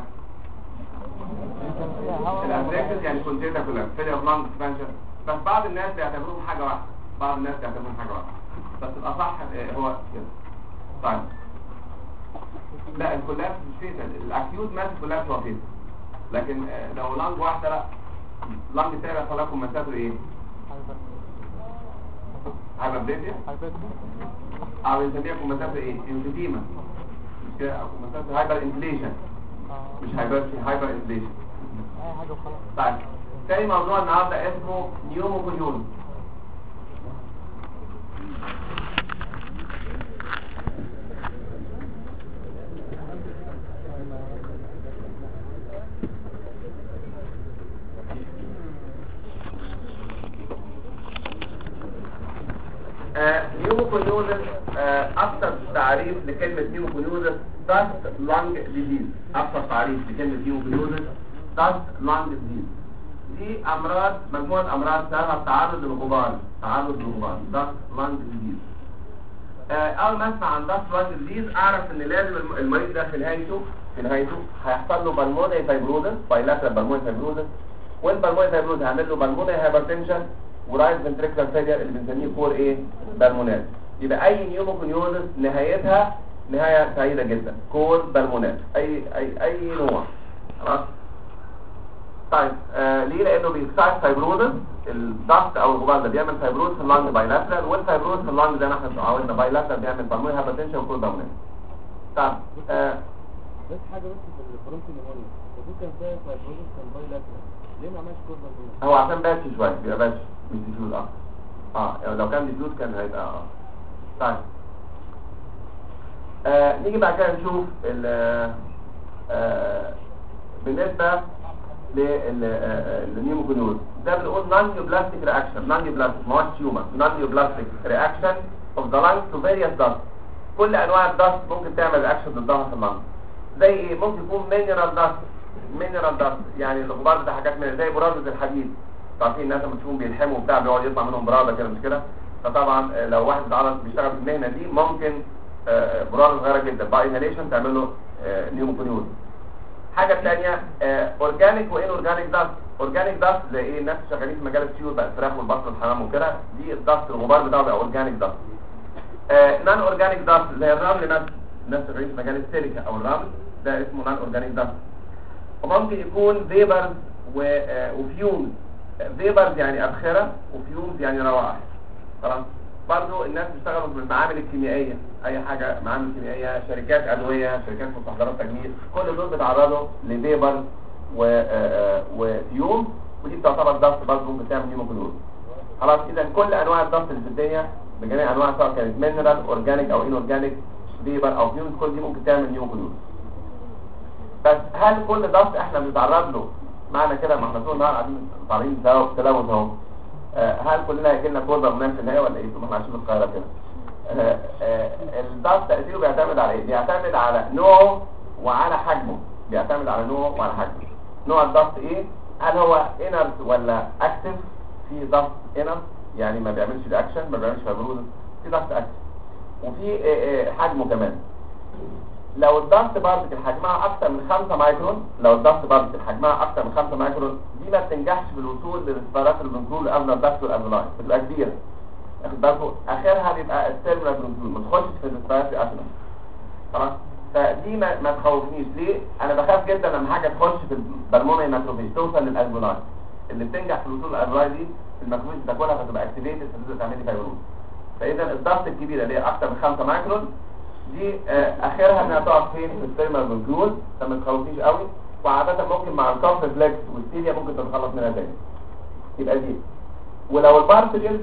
الاتلكتس يعني كونجنتال كولابس، فيلير اوف لانج اكسبانشن، بس بعض الناس بيعتبروهم حاجه واحده، بعض الناس بيعتبروهم حاجه واحده، بس الاصح هو كده. طيب لا الكولابس مش فيتال، الاكيوت ماس كولابس هو فيتال، لكن لو لانج واحده لا، لانج الثاني هيحصل لكم مسافه ايه؟ هايبربليزيا او بنسميها مسافه ايه؟ انفيديما، مش كده؟ او مسافه هايبر انفليشن، مش هايبر انفليشن اي حاجه وخلاص. طيب تاني موضوع النهارده اسمه نيوموكونيون. نيوموكونيوزس أكثر تعريف لكلمة نيوموكونيوزس داست لانج ديزيز. أكثر تعريف لكلمة نيوموكونيوزس داست لانج ديزيز. دي أمراض، مجموعة أمراض سببها التعرض للغبار، داست لانج ديزيز. أول ما أسمع عن داست لانج ديزيز أعرف إن لازم المريض ده في نهايته هيحصل له بالمونري فايبروزس، بايلاترال بالمونري فايبروزس، والبالمونري فايبروزس هيعمل له بالمونري هايبرتنشن ورايت فنتريكولار فيلير اللي بنسميه كور ايه؟ بالمونات. يبقى اي نيوموكونيوزس نهايتها نهايه سعيده جدا، كور بالمونات، اي نوع. خلاص. طيب ليه؟ لانه بيكسر فايبروزس، الضغط او الغبار ده بيعمل فايبروز في اللانج بايلاترال، والفايبروز في اللانج زي ما احنا اتعودنا بايلاترال بيعمل بالمونري هايبرتنشن وكور بالمونات. طب بس حاجه بس في البرونكي نيمونيا، وفي كان فيها فايبروز كان بايلاترال، ليه ما عملش كور بالمونات؟ هو عشان باتش شويه، بيبقى باتش مش ديفيوز اكتر. لو كان ديفيوز كان هيبقى طيب. نيجي بعد كده نشوف بالنسبه للنيوموكونيوز ده بنقول نون نيوبلاستيك رياكشن. نون نيوبلاستيك ما هوش تيومر، نون نيوبلاستيك رياكشن اوف ذا لانج تو فيريوس داست. كل انواع الداست ممكن تعمل رياكشن ضدها في اللانج. زي ايه؟ ممكن يكون مينرال داست. مينرال داست يعني الغبار بتاع حاجات من زي برادة الحديد. عارفين الناس لما تشوفهم بيلحموا وبتاع بيقعد يطلع منهم براده كده مش كده؟ فطبعا لو واحد اتعرض بيشتغل في المهنه دي ممكن براده صغيره جدا باي انهاليشن تعمل له نيوموكونيوز. حاجه ثانيه اورجانيك وان اورجانيك داست. اورجانيك داست زي ايه؟ الناس شغالين في مجال الطيور بقى الفراخ والبط والحمام وكده، دي الداست الغبار بتاعه بقى اورجانيك داست. نان اورجانيك داست زي الرمل نفسه، الناس شغالين في مجال السيليكا او الرمل ده اسمه نان اورجانيك داست. وممكن يكون فيبرز وفيومز. فيبرز يعني ابخره وفيومز يعني روائح. خلاص برضو الناس بيشتغلوا في المعامل الكيميائيه، اي حاجه معامل كيميائيه، شركات ادويه، شركات مستحضرات تجميل، كل دول بيتعرضوا لفيبرز وفيوم، ودي بتعتبر داست برضو ممكن تعمل نيوموكونيوز. خلاص اذا كل انواع الداست اللي في الدنيا بجميع انواع سواء كانت مينرال اورجانيك او ان اورجانيك فيبر او فيومز كل دي ممكن تعمل نيوموكونيوز. بس هل كل داست احنا بنتعرض له معنى كده ما احنا طول النهار قاعدين طالعين تلوث اهو، هل كلنا هيجي لنا كوره وننام في النهايه ولا ايه؟ ما احنا عايشين في القاهره كده. الداست تاثيره بيعتمد على ايه؟ بيعتمد على نوعه وعلى حجمه. بيعتمد على نوعه وعلى حجمه. نوع الداست ايه؟ هل هو انرت ولا اكتف؟ في داست انرت يعني ما بيعملش رياكشن، ما بيعملش فايبروز، في داست اكتف. وفي حجمه كمان. لو الداست بارتكل حجمها اكتر من 5 مايكرون، لو الداست بارتكل حجمها اكتر من 5 مايكرون دي ما بتنجحش بالوصول للسبيرات البنتول قبل الداست والابلاين، بتبقى كبيره. واخد بالكم؟ اخرها بيبقى السيرمال بنتول، ما تخشش في السبيرات الابلاين. خلاص؟ فدي ما تخوفنيش. ليه؟ انا بخاف جدا لما حاجه تخش في البلمونري ماكروفيج توصل للابلاين. اللي بتنجح في الوصول للابلاين دي الماكروفيج بتاكلها فتبقى اكتيفيتد فتبدا تعمل لي فايبروز. فاذا الداست الكبيره اللي هي اكتر من 5 مايكرون دي اخرها انها تقع فين؟ في السيرمال بنتول، فما تخوفنيش قوي. وعاده ممكن مع الكوف ريفلكس والستيليا ممكن تتخلص منها تاني. يبقى دي. ولو البارتكلز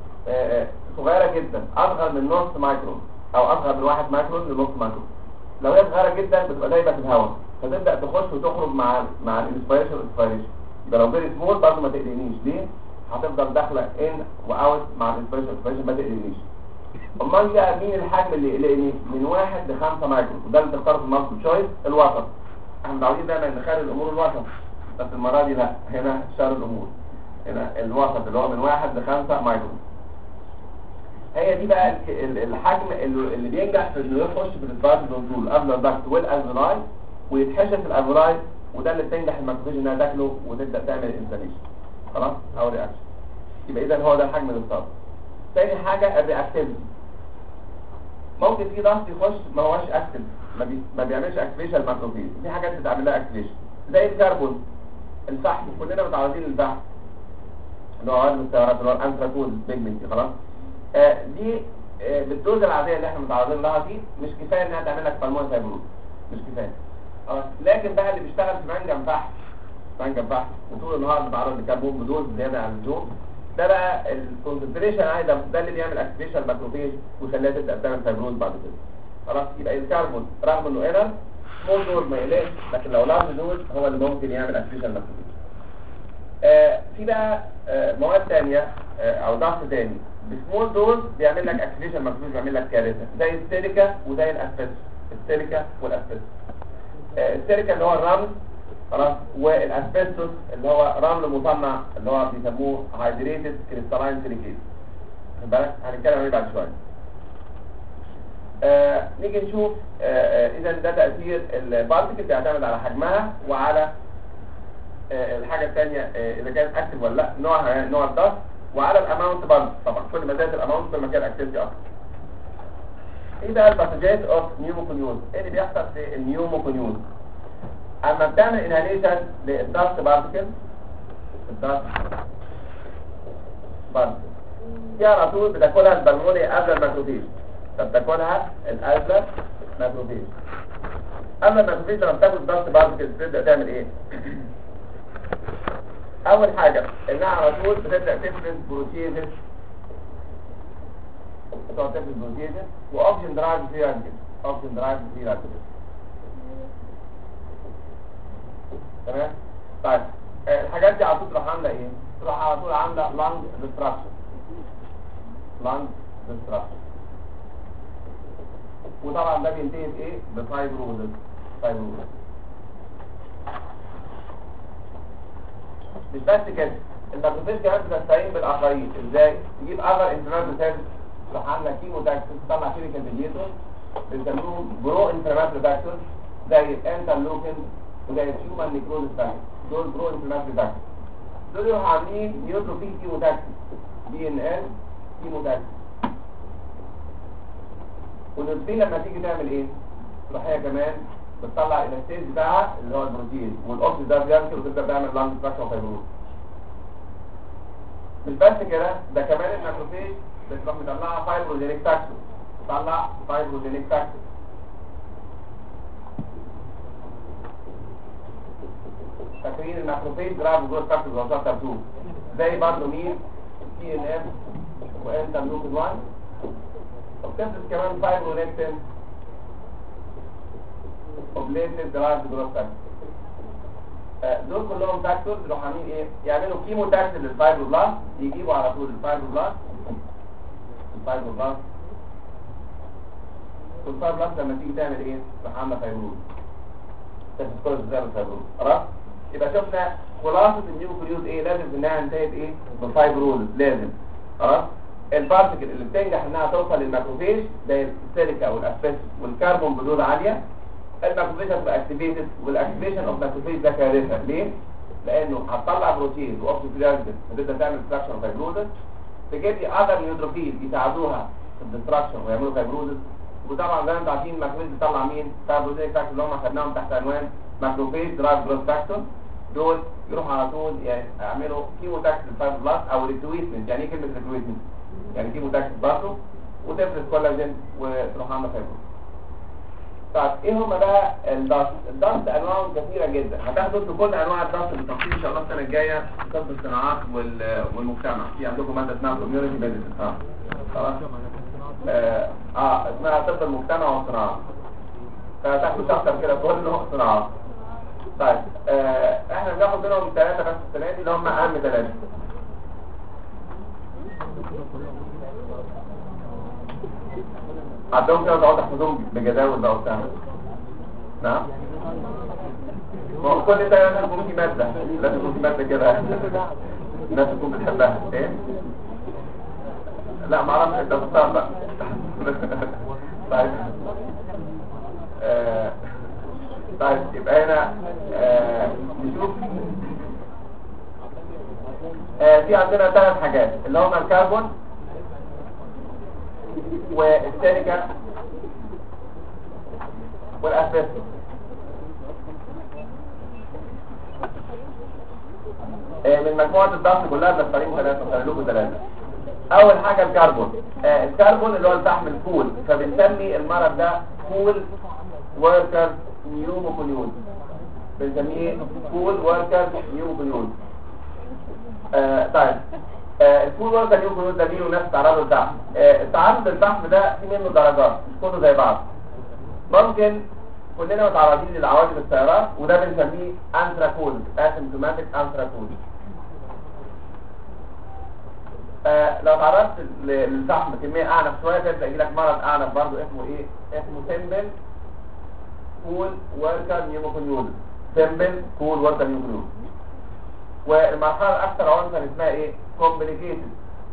صغيره جدا اصغر من نص مايكرون او اصغر من 1 مايكرون لنص مايكرون، لو هي صغيره جدا بتبقى دايبه في الهواء فتبدا تخش وتخرج مع الانسبيريشن والاكسبيريشن. يبقى لو فيري سمول برضه ما تقلقنيش. ليه؟ هتفضل داخله ان واوت مع الانسبيريشن والاكسبيريشن، ما تقلقنيش. امال بقى مين الحجم اللي يقلقني؟ من 1 ل 5 مايكرون، وده اللي تختاره في المالتي تشويس الوسط. احنا متعودين دايما نخلي الامور الوسط، بس المره دي لا، هنا شر الامور، هنا الوسط اللي هو من 1 ل 5 مايكرون. هي دي بقى الحجم اللي بينجح في انه يخش في الاسبارات البنتول قبل الضغط والالفولاي ويتحشر في الالفولاي، وده اللي بتنجح الماكروفيج انها تاكله وتبدا تعمل انفلاميشن. خلاص؟ او رياكشن. يبقى اذا هو ده الحجم الاسبارات. ثاني حاجه الرياكتيفيتي. ممكن في ضغط يخش ما هوش اكتف، ما بيعملش اكتيفيشن الماكروفيج، في حاجات بتعمل لها اكتيفيشن زي الكربون، الفحم، كلنا متعودين للفحم اللي هو عدد السيارات اللي هو الانثراكوز بيجمنت. خلاص؟ دي بالدوز العاديه اللي احنا متعرضين لها دي مش كفايه انها تعمل لك بالمونري فايبروز، مش كفايه. لكن بقى اللي بيشتغل في منجم فحم وطول النهار متعرض لكربون بدوز زياده عن اللزوم، ده بقى الكونسنتريشن عالي، ده اللي بيعمل اكتيفيشن الماكروفيج ويخليها تبدا تعمل فايبروز بعد كده. خلاص؟ يبقى الكربون رغم انه ايرر سمول دوز ما يقلقش، لكن لو لارج دوز هو اللي ممكن يعمل اكتيفيشن الماكروفيج. في بقى مواد ثانيه او ضغط ثاني بسمول دوز بيعمل لك اكتيفيشن ماكروفيج، بيعمل لك كارثه زي السيليكا وزي الاسبستوس. السيليكا والاسبستوس. السيليكا اللي هو الرمل، خلاص، والاسبستوس اللي هو رمل مصنع اللي هو بيسموه هايدريتد كريستالاين سيليكيت. خد بالك هنتكلم عليه بعد شويه. نيجي نشوف اذا ده تاثير البارتكل بيعتمد على حجمها وعلى الحاجه الثانيه اذا كانت اكتف ولا لا، نوع الضغط، وعلى الاماونت برضه. طبعا كل ما زادت الاماونت كل ما كان اكتيفيتي اكتر. ايه بقى الباثوجينز اوف نيوموكونيوز؟ ايه اللي بيحصل في النيوموكونيوز؟ اما بتعمل انهاليشن للدست بارتكل، الدست بارتكل دي على طول بتاكلها البلموني قبل الماكروفيج، فبتاكلها الازلر ماكروفيج. اما الماكروفيج لما بتاكل الدست بارتكل بتبدا تعمل ايه؟ اول حاجه انها على طول بتبدا تفرز بروتينز بتوع تفرز بروتيز واوكسجين درايف فري راديكال. اوكسجين درايف فري راديكال. تمام. طيب الحاجات دي على طول تروح عامله ايه؟ تروح على طول عامله لانج ديستراكشن. لانج ديستراكشن. وطبعا ده بينتهي بايه؟ بفايبروزس. فايبروزس. مش بس كده، الماكروفيج كمان بتستعين بالاخرين. ازاي؟ تجيب اذر انفلاماتوري سيلز تروح عامله كيمو تاكسس، تطلع كيميكال ميديتور بنسميهم برو انفلاماتوري فاكتورز زي الانترلوكين وزي الهيومن نيكروز فاكتور. دول برو انفلاماتوري فاكتورز. دول يروحوا عاملين نيوتروفيل كيمو تاكسس، دي ان ان كيمو تاكسس. والنيوتروفيل لما تيجي تعمل ايه؟ تروح هي كمان بتطلع الاستيز بتاعها اللي هو البروتين والاوكسيد ده بينشر وتبدا تعمل لانج ديستراكشن وفايبروز. مش بس كده، ده كمان الماكروفيج بتروح مطلعه فايبروجينيك فاكتور. تطلع فايبروجينيك فاكتور. فاكرين الماكروفيج درايف جروث فاكتور اللي هو شابتر 2 زي برضه مين؟ تي ان اف وانترلوكين 1 وبتفرز كمان فايبرونكتين اوبليتد درايف جروث فاكتور. دول كلهم فاكتورز يروحوا عاملين ايه؟ يعملوا كيمو تاكسل للفايبروبلاست، يجيبوا على طول الفايبروبلاست والفايبروبلاست لما تيجي تعمل ايه؟ تروح عامله فايبروز. تفكر ازاي الفايبروز. خلاص؟ يبقى شفنا خلاصه النيوكليوز ايه؟ لازم انها انتهت ايه؟ بالفايبروز. لازم. خلاص؟ البارتيكل اللي بتنجح انها توصل للماكروفيج زي السيليكا والاسبست والكربون بدور عاليه، الماكروفيج هتبقى اكتيفيتد، والاكتيفيشن اوف ماكروفيج ده كارثه. ليه؟ لانه هتطلع بروتين واوكسيد فري راديكال هتبدا تعمل ديستراكشن وفايبروزس، تجيب لي اذر نيوتروفيل يساعدوها في الديستراكشن ويعملوا فايبروزس. وطبعا زي ما انتم عارفين الماكروفيج بتطلع مين؟ فايبروزيك فاكتور اللي هم خدناهم تحت عنوان ماكروفيج درايف جروث فاكتور. دول يروحوا على طول يعني يعملوا كيمو تاكس للفايبروبلاست او ريتويتمنت. يعني ايه كلمه ريتويتمنت؟ يعني كيمو تاكس برضه وتفرز كولاجين وتروح عامله فايبروز. طيب ايه هم بقى الضغط؟ الضغط انواعه كثيره جدا. هتاخدوا انتوا كل انواع الضغط بالتفصيل ان شاء الله السنه الجايه في طب الصناعات والمجتمع. في عندكم ماده اسمها كوميونتي ميديسن. خلاص. اسمها طب المجتمع والصناعات. فتاخدوا شابتر كده كله صناعات. طيب احنا بناخد منهم 3 بس السنه دي اللي هم اهم 3. عندهم كده تقعد تحفظهم بجداول بقى وبتاع. نعم. كل ده لازم يكون في ماده، لازم يكون في ماده كده الناس تكون بتحبها. ايه؟ لا ما اعرفش انت بتختار بقى. طيب طيب يبقى هنا نشوف في عندنا 3 حاجات اللي هم الكربون والسيليكا والاسبست. من مجموعه الضغط كلها بنختارين 3. اول حاجه الكربون. الكربون اللي هو الفحم الكول، فبنسمي المرض ده كول وركر نيوموكونيوز. بنسميه كول وركر نيوموكونيوز. طيب الكول وركر نيوموكونيوز ده مين وناس تعرضوا للفحم. التعرض للفحم ده في منه درجات، مش كله زي بعض. ممكن كلنا متعرضين للعوادم السيارات وده بنسميه انتراكول، اسيمتوماتيك انتراكول. لو تعرضت للفحم كميه اعنف شويه تبدا يجي لك مرض اعنف برضه اسمه ايه؟ اسمه سيمبل كول وركر نيوموكونيوز. سيمبل كول وركر نيوموكونيوز. والمرحله الاكثر عنفا اسمها ايه؟ كومبليكيتد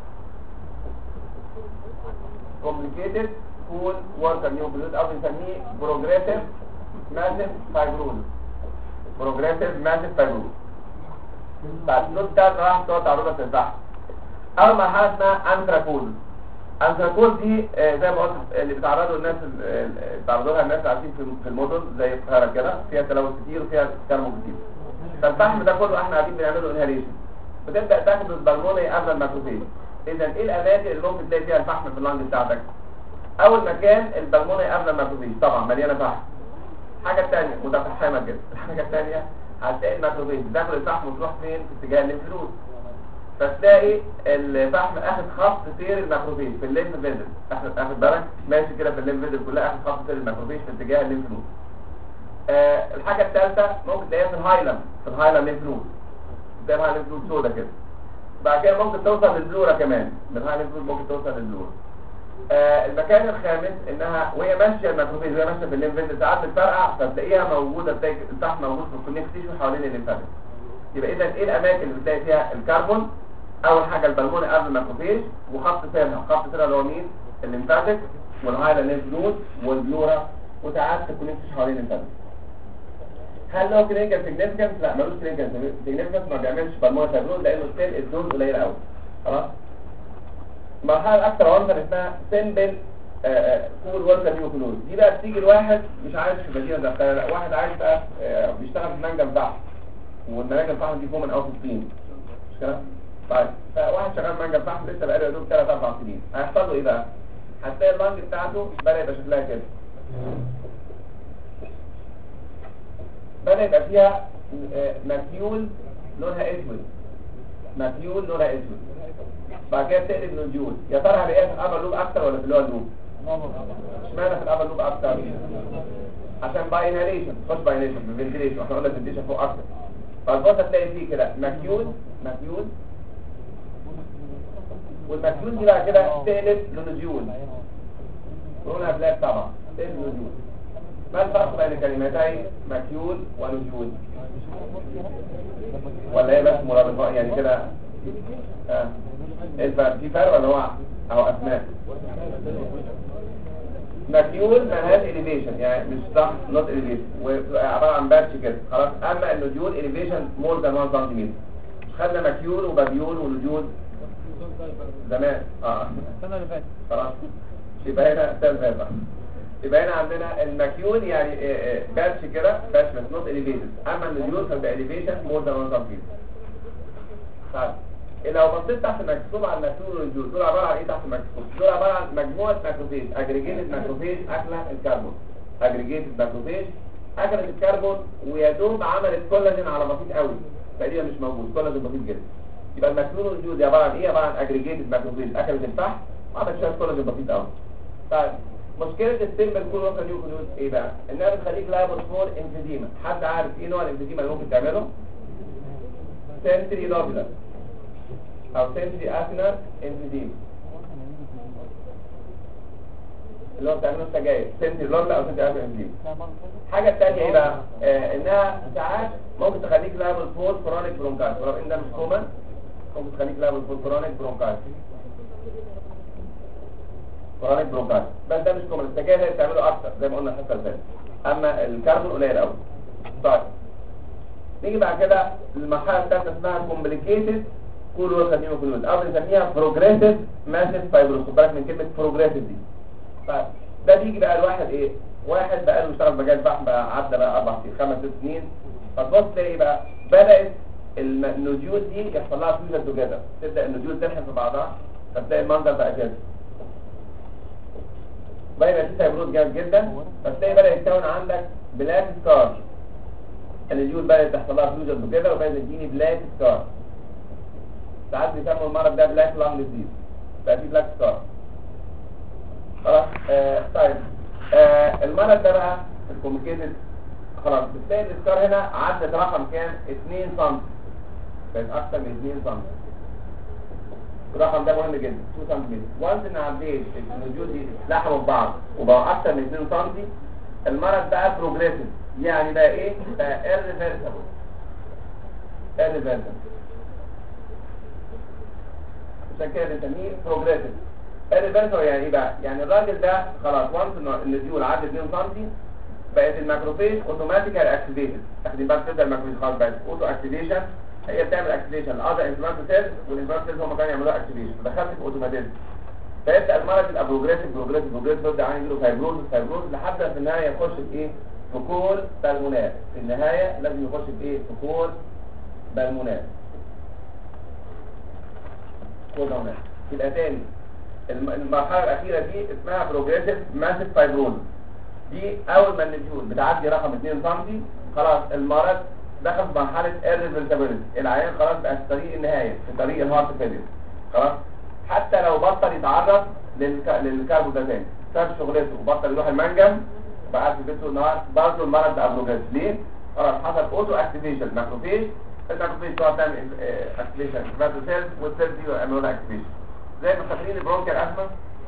كول وركر نيوموكونيوز او بنسميه بروجريسيف ماسيف فايبروز. بروجريسيف ماسيف فايبروز. بعد دول 3 راح تعرضك للفحم. اول مرحله اسمها انتراكول. انتراكول دي زي ما قلت اللي بيتعرضوا الناس بيتعرضوا لها الناس عايشين في المدن زي القاهره كده، فيها تلوث كتير وفيها كربون كتير. فالفحم ده كله احنا قاعدين بنعمله انهاليشن. بتبدا تاخد البلموني قبل الماكروفيج. اذا ايه الاماكن اللي ممكن تلاقي فيها الفحم في اللنج بتاعتك؟ اول مكان البلموني قبل الماكروفيج طبعا مليانه فحم. الحاجه الثانيه متفحمه كده. الحاجه الثانيه هتلاقي الماكروفيج داخل الفحم وتروح فين؟ في اتجاه الليمفنود. فتلاقي الفحم اخد خط سير الماكروفيج في الليمف فيزل، اخد بالك ماشي كده في الليمف فيزل كلها اخد خط سير الماكروفيج في اتجاه الليمف نود. الحاجه الثالثه ممكن تلاقيها في الهايلم، ليمف نود، زي الهايلم ليمف نود سودا كده. بعد كده ممكن توصل للبلورا كمان، من الهايلم ليمف نود ممكن توصل للبلورا. المكان الخامس انها وهي ماشيه الماكروفيج وهي ماشيه في الليمف فيزل ساعات بتفرقع فتلاقيها موجوده، تلاقي الفحم موجود في الكونكتيف تيشو حوالين الليمفاتيك. يبقى اذا ايه الاماكن اللي بتلاقي فيها الكربون؟ اول حاجه البلموني قبل الماكروفيج، وخط سيرها اللي هو مين؟ الليمفاتيك والهايلم ليمف نود والبلورا، وساعات في الكونكتيف حوالين الليمفاتيك. هل له كلينيكال سيجنيفيكانس؟ لا ملوش كلينيكال سيجنيفيكانس، ما بيعملش بالموني فايبروز لانه ستيل الدوز قليل قوي. خلاص. المرحله الاكثر عنصر اسمها سيمبل كول ووركر نيوكلوز. دي بقى بتيجي الواحد مش عايش في مدينه زي لا، واحد عايش بقى بيشتغل في منجم فحم، والمناجم فحم دي فوق من اوت الصين، مش كده؟ طيب فواحد شغال منجم فحم لسه بقاله يا دوب 3 4 سنين، هيحصل له ايه بقى؟ هتلاقي اللنج بتاعته بدا يبقى شكلها كده، بدا يبقى فيها ماكيول لونها اسود، بعد كده تقلب نوديول. يا ترى هلاقيها في الابر لوب اكتر ولا في اللور لوب؟ اشمعنى في الابر لوب اكتر؟ عشان بايناليشن، تخش بايناليشن بالفنتيليشن، احنا قلنا الفنتيليشن فوق اكتر. فالبوست هتلاقي فيه كده ماكيول، والماكيول دي بقى كده تقلب لنوديول، لونها بلاك طبعا، تقلب لنوديول. ما الفرق بين كلمتين ماكيول ونوديول؟ ولا هي بس مرادفات يعني كده؟ في فرق ولا هو اهو اسماء؟ ماكيول مالهاش اليفيشن، يعني مش صح نوت اليفيشن، وعباره عن باتش كده خلاص. اما النوديول اليفيشن مور ذان 1 سم. خدنا ماكيول وبابيول ونوديول زمان السنه اللي فاتت خلاص. يبقى هنا السنه يبقى هنا عندنا الماكيول يعني باتش كده، باتش بس نوت اليفيشن. اما النوديول فبقى اليفيشن مور ذان 1 سم. طيب لو بصيت تحت الميكروسكوب على الماكيول والنوديول، دول عباره عن ايه تحت الميكروسكوب؟ دول عباره عن مجموعه ماكروفيج، اجريجيتد ماكروفيج اكله الكربون، اجريجيتد ماكروفيج اكلت الكربون ويا دوب عملت كولاجين على بسيط قوي، تقريبا مش موجود، كولاجين بسيط جدا. يبقى الماكيول والنوديول دي عباره عن ايه؟ عباره عن اجريجيتد ماكروفيج اكلت الفحم وعملت شويه كولاجين بسيط قوي. طيب مشكله السيمبل كول ووركر نيوكليوز ايه بقى؟ انها بتخليك لايبوسمول انفيديما. حد عارف ايه نوع الانفيديما اللي ممكن تعمله؟ سنتري لوبيلر او سنتري اثنر انفيديما، اللي هو بتعمله السجاير، سنتري لوبيلر او سنتري اثنر انفيديما. الحاجه الثانيه ايه بقى؟ انها ساعات ممكن تخليك لايبل فور كرونيك برونكايتس، ولو ان ده مش كومن ممكن تخليك لايبل فور كرونيك برونكايتس، بس ده مش كومن. السجاير هي بتعمله اكتر زي ما قلنا الحصه اللي فاتت، اما الكربون قليل قوي. طيب نيجي بعد كده للمرحله الثالثه اسمها كومبليكيتد كول ووركر نيوكليوز، او بنسميها بروجريسيف ماسيف فايبروز. خد بالك من كلمه بروجريسيف دي. طيب ده بيجي بقى الواحد ايه؟ واحد بقى له بيشتغل مجال فحم بقى عدى بقى 4 سنين 5 6 سنين، فتبص تلاقي بقى بدات النوديول دي يحصل لها فيوجن توجذر، تبدا النوديول تلحم في بعضها، فتلاقي المنظر بقى كده. بقى يبقى في فايبروز جامد جدا، فتلاقي بدا يتكون عندك بلاك سكار. النوديول بدات تحصل لها فيوجن توجذر وبدات تديني بلاك سكار. ساعات بيسموا المرض ده بلاك لانج ديزيز، بقى في بلاك سكار. خلاص. طيب المرض ده بقى الكوميكيتد خلاص بتلاقي السكار هنا عدت رقم كام؟ 2 سم، بقت اكتر من 2 سم. الرقم ده مهم جدا، 2 سم. وانس ان عديت النوديول دي لحموا في بعض وبقوا اكتر من 2 سم، المرض بقى بروجريسيف، يعني بقى ايه؟ بقى irreversible. عشان كده بنسميه بروجريسيف. irreversible يعني ايه بقى؟ يعني الراجل ده خلاص وانس ان النوديول عدت 2 سم بقت الماكروفيج اوتوماتيكال اكتيفيتد. اخدين بالك تبدا الماكروفيج خلاص بقت اوتو اكتيفيشن، هي بتعمل اكتيفيشن لاذر انفلاماتوري سيلز، والانفلاماتوري سيلز هم كانوا يعملوها اكتيفيشن، فدخلت في اوتوماتيزم. فيبدا المرض يبقى بروجريسيف يبدا عنده يجيله فايبروز لحد في النهايه يخش في ايه؟ في كول بالمونات. في النهايه لازم يخش في ايه؟ في كول بالمونات. يبقى تاني المرحله الاخيره دي اسمها بروجريسيف ماسيف فايبروز. دي اول ما النوديول بتعدي رقم 2 سم خلاص المرض دخل في مرحله irreversibility، العيان خلاص بقى في طريق النهايه، في طريق الهارت فيلير خلاص، حتى لو بطل يتعرض للكربونات، ساب شغلته وبطل يروح المنجم بقى في بيته النهار، برضه المرض ده بروجريس. ليه؟ خلاص حصل اوتو اكتيفيشن ماكروفيج، الماكروفيج تقعد تعمل اكتيفيشن سيلز، والسيلز دي يعملوا لها اكتيفيشن زي ما فاكرين البرونكيال اسما.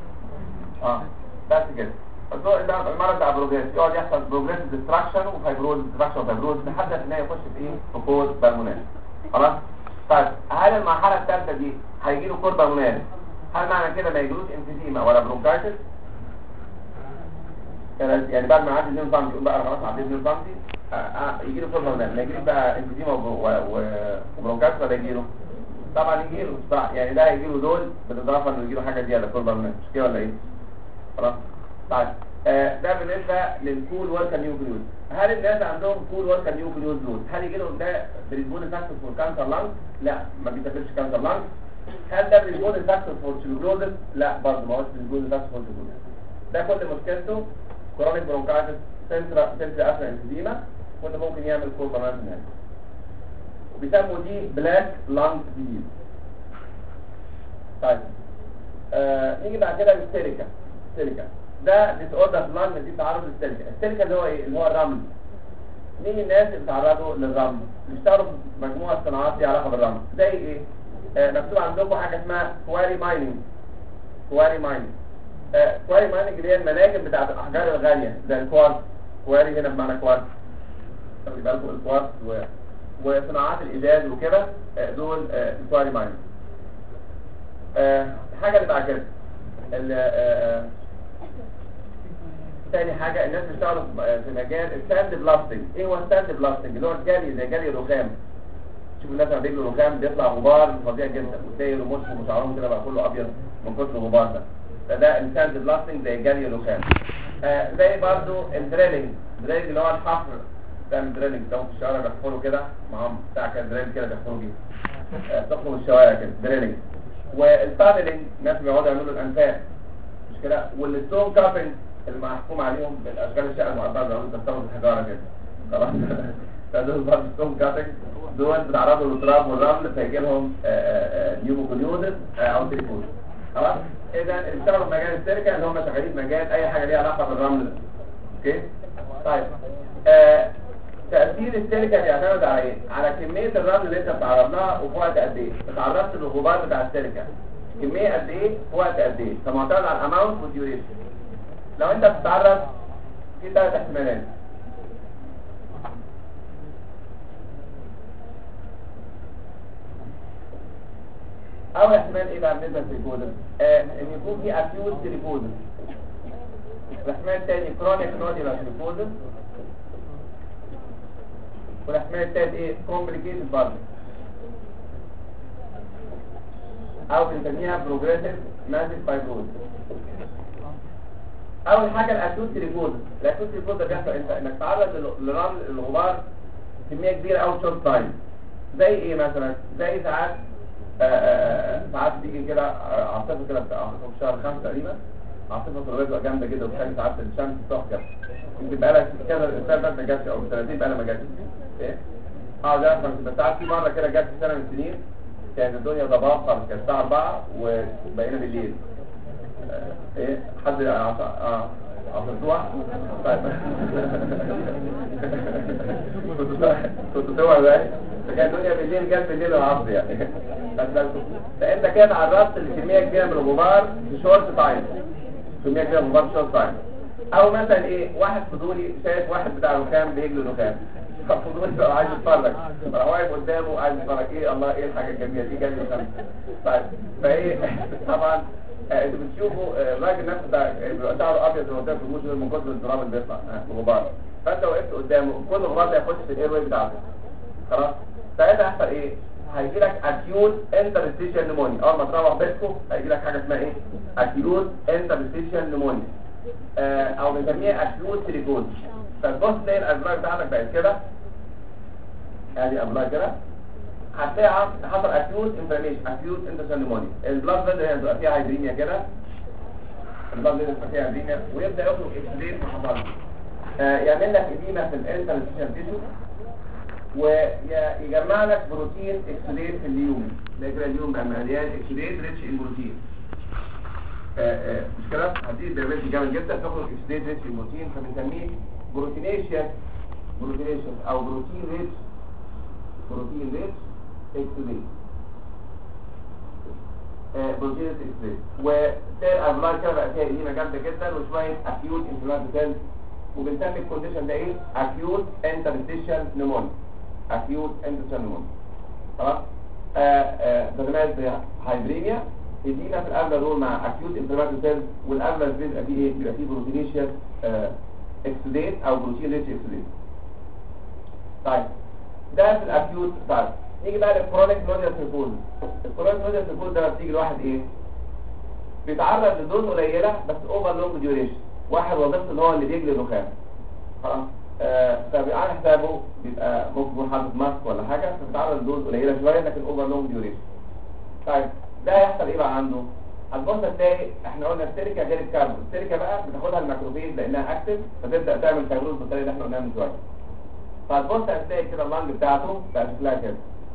بس كده. بس هو المرض ده بروجريس، يقعد يحصل بروجريس ديستراكشن وفايبروز، ديستراكشن وفايبروز لحد ما يخش في ايه؟ في كور بالمونال. خلاص؟ طيب هل المرحله الثالثه دي هيجي له كور بالمونال؟ هل معنى كده ما يجيلوش انفيزيما ولا برونكايتس؟ يعني بعد ما يعدي 2 سم يقول بقى خلاص عديت 2 سم يجي له كور بالمونال، ما يجيلوش بقى انفيزيما وبرونكايتس ولا يجي له؟ طبعا يجي له، يعني ده هيجي له دول بالاضافه انه يجي له حاجه زياده كور بالمونال، مش كده ولا ايه؟ خلاص؟ طيب ده بالنسبه للكول وركر نيوكليوز. هل الناس عندهم كول وركر نيوكليوز دول هل يجي لهم ده بريسبون فاكتور فور كانسر لانج؟ لا، ما بيسببش كانسر لانج. هل ده بريسبون فاكتور فور تيوبروزس؟ لا برضه ما هوش بريسبون فاكتور فور تيوبروزس. ده كل مشكلته كرونيك برونكايتس سنترا افرا انفيزيما، وده ممكن يعمل كول بالمونال، وبيسموا دي بلاك لانج ديزيز. طيب نيجي بعد كده للسيليكا. ده ديس اوردر في اللانج، دي تعرض للسيليكا. السيليكا اللي هو ايه؟ اللي هو الرمل. مين الناس اللي تعرضوا للرمل؟ بيشتغلوا في مجموعه صناعات ليها علاقه بالرمل، زي ايه؟ مكتوب عندكم حاجه اسمها كواري مايننج. كواري مايننج اللي هي المناجم بتاعت الاحجار الغاليه زي الكوارتز. كواري هنا بمعنى كوارتز، خلي بالكم الكوارتز وصناعات الازاز وكده، دول الكواري مايننج. حاجه اللي بعد كده تاني حاجة، الناس بيشتغلوا في مجال الساند بلاستنج. ايه هو الساند بلاستنج؟ اللي هو الجري زي جري الرخام. شوفوا الناس لما بيجروا رخام بيطلع غبار فظيع جدا، وتلاقي رموشهم وشعرهم كده بقى كله ابيض من كتر الغبار ده. فده الساند بلاستنج زي جري الرخام. زي برضو الدريلنج اللي هو الحفر. تعمل دريلنج ده في الشوارع بيحفروا كده معاهم بتاع كده دريل كده بيحفروا بيه، تخرج الشوارع كده دريلنج. والتانلنج الناس بيقعدوا يعملوا الانفاق مش كده. والستون كابنج المحكوم عليهم بالاشغال الشقه المعبره اللي هم بيستخدموا الحجاره كده خلاص. فدول برضه ستون كابنج، دول بيتعرضوا للتراب والرمل فيجي لهم نيوموكونيوزس او تريكوز. خلاص. اذا اللي بيشتغلوا في مجال السيليكا اللي هم شغالين في مجال اي حاجه ليها علاقه بالرمل ده. اوكي. طيب تأثير السيليكا بيعتمد على ايه؟ على كمية الرمل اللي انت بتعرض لها وفي وقت قد ايه؟ اتعرضت للغبار بتاع السيليكا كمية قد ايه في وقت قد ايه؟ فمعتمد على الاماونت والديوريشن. لو انت بتتعرض في 3 احتمالات. اول احتمال ايه بقى بالنسبه للسيليكوزس؟ ان يكون في اكيوت سيليكوزس. الاحتمال الثاني كرونيك نوديولار سيليكوزس. والاحتمال الثالث ايه؟ كومبليكيتد برضه، او بنسميها بروجريسيف ماسيف فايبروز. اول حاجه الاكيوت سيليكوزس. الاكيوت سيليكوزس ده بيحصل انك تتعرض لرمل الغبار كميه كبيره او شورت تايم. زي ايه مثلا؟ زي ساعات بتيجي كده عاصفه كده، عاصفه في شهر 5 تقريبا، عاصفه ترابيه جامده جدا وبتخلي ساعات الشمس تحجب. يمكن بقى لك كذا السنه ده ما جاتش او سنتين بقى لها ما جاتش. ايه؟ ده بس ساعات في مره كده جت في سنه من السنين كانت الدنيا ضباب خالص، كانت الساعه 4 وبقينا بالليل. ايه؟ حد عصرتوها؟ طيب كنت توعى ازاي؟ فكانت الدنيا بالليل جت بالليل العصر يعني. فانت كده تعرضت لكميه كبيره من الغبار في شورت تايم. كميه كبيره من الغبار في شورت تايم. او مثلا ايه؟ واحد فضولي شايف واحد بتاع رخام بيجري رخام، فضولي بقى عايز يتفرج، فراح واقف قدامه عايز يتفرج. ايه الله، ايه الحاجه الجميله دي جاي رخام. طيب فايه طبعا انتوا بتشوفوا الراجل نفسه ده بيبقى شعره ابيض زي ما قلت لك من كتر التراب اللي بيطلع الغبار. فانت وقفت قدامه كل الغبار ده يخش في الاير واي بتاعته. خلاص. ساعتها هيحصل ايه؟ هيجي لك اكيوت انترستيشن نيمونيا. اول ما تروح بيتكم هيجي لك حاجه اسمها ايه؟ اكيوت انترستيشن نيمونيا، او بنسميها اكيوت سيليكوز. فالبص تلاقي الابلاي بتاعتك بقت كده، ادي ابلاي كده، هتلاقي حصل اكيوت انفلاميشن، اكيوت انترستيشن نيمونيا. البلاد فيزل هيبقى فيها هايدرينيا كده، البلاد فيزل هيبقى فيها هايدرينيا، ويبدا يخرج اكسديت محصل يعمل لك اديمه في الانترستيشن تيشو، ويجمع لك بروتين اكسوديت في اليوم. ده كده اليوم بقى مليان اكسوديت ريتش ان بروتين. مش كده؟ هدي دايمنشن جامد جدا تاخد اكسوديت ريتش ان بروتين، فبنسميه بروتينيشيس او بروتين ريتش اكسوديت. بروتين اكسوديت وسيل ابلاي كده بقى فيها قيمه جامده جدا وشويه اكيوت انفلاماتوري سيلز، وبنسمي الكونديشن ده ايه؟ اكيوت انترستيشن نيمونيا. خلاص؟ بتميز بهايبريميا يدينا في القبله دول مع اكيوت انفلاماتوري سيلز، والقبله بيبقى فيه ايه؟ بيبقى فيه بروتينيشيس اكسوديت او بروتين ريتش اكسوديت. طيب ده في الاكيوت. طيب نيجي بقى للكرونيك نوديال سيركوز. الكرونيك نوديال سيركوز ده بتيجي لواحد ايه؟ بيتعرض لدوز قليله بس اوفر لونج ديوريشن. واحد وظيفته اللي هو اللي بيجلي الرخام. خلاص؟ فبيبقى على حسابه بيبقى ممكن يكون حاطط ماسك ولا حاجه، فبيتعرض لدوز قليله شويه لكن اوفر لونج ديوريشن. طيب ده هيحصل ايه بقى عنده؟ هتبص تلاقي احنا قلنا السيريكا غير الكاربون. السيريكا بقى بتاخدها الماكروفيج لانها اكتف فتبدا تعمل فيبروز بالطريقه اللي احنا قلناها من شويه. فهتبص هتلاقي كده اللنج بتاعته بقى شكلها كده.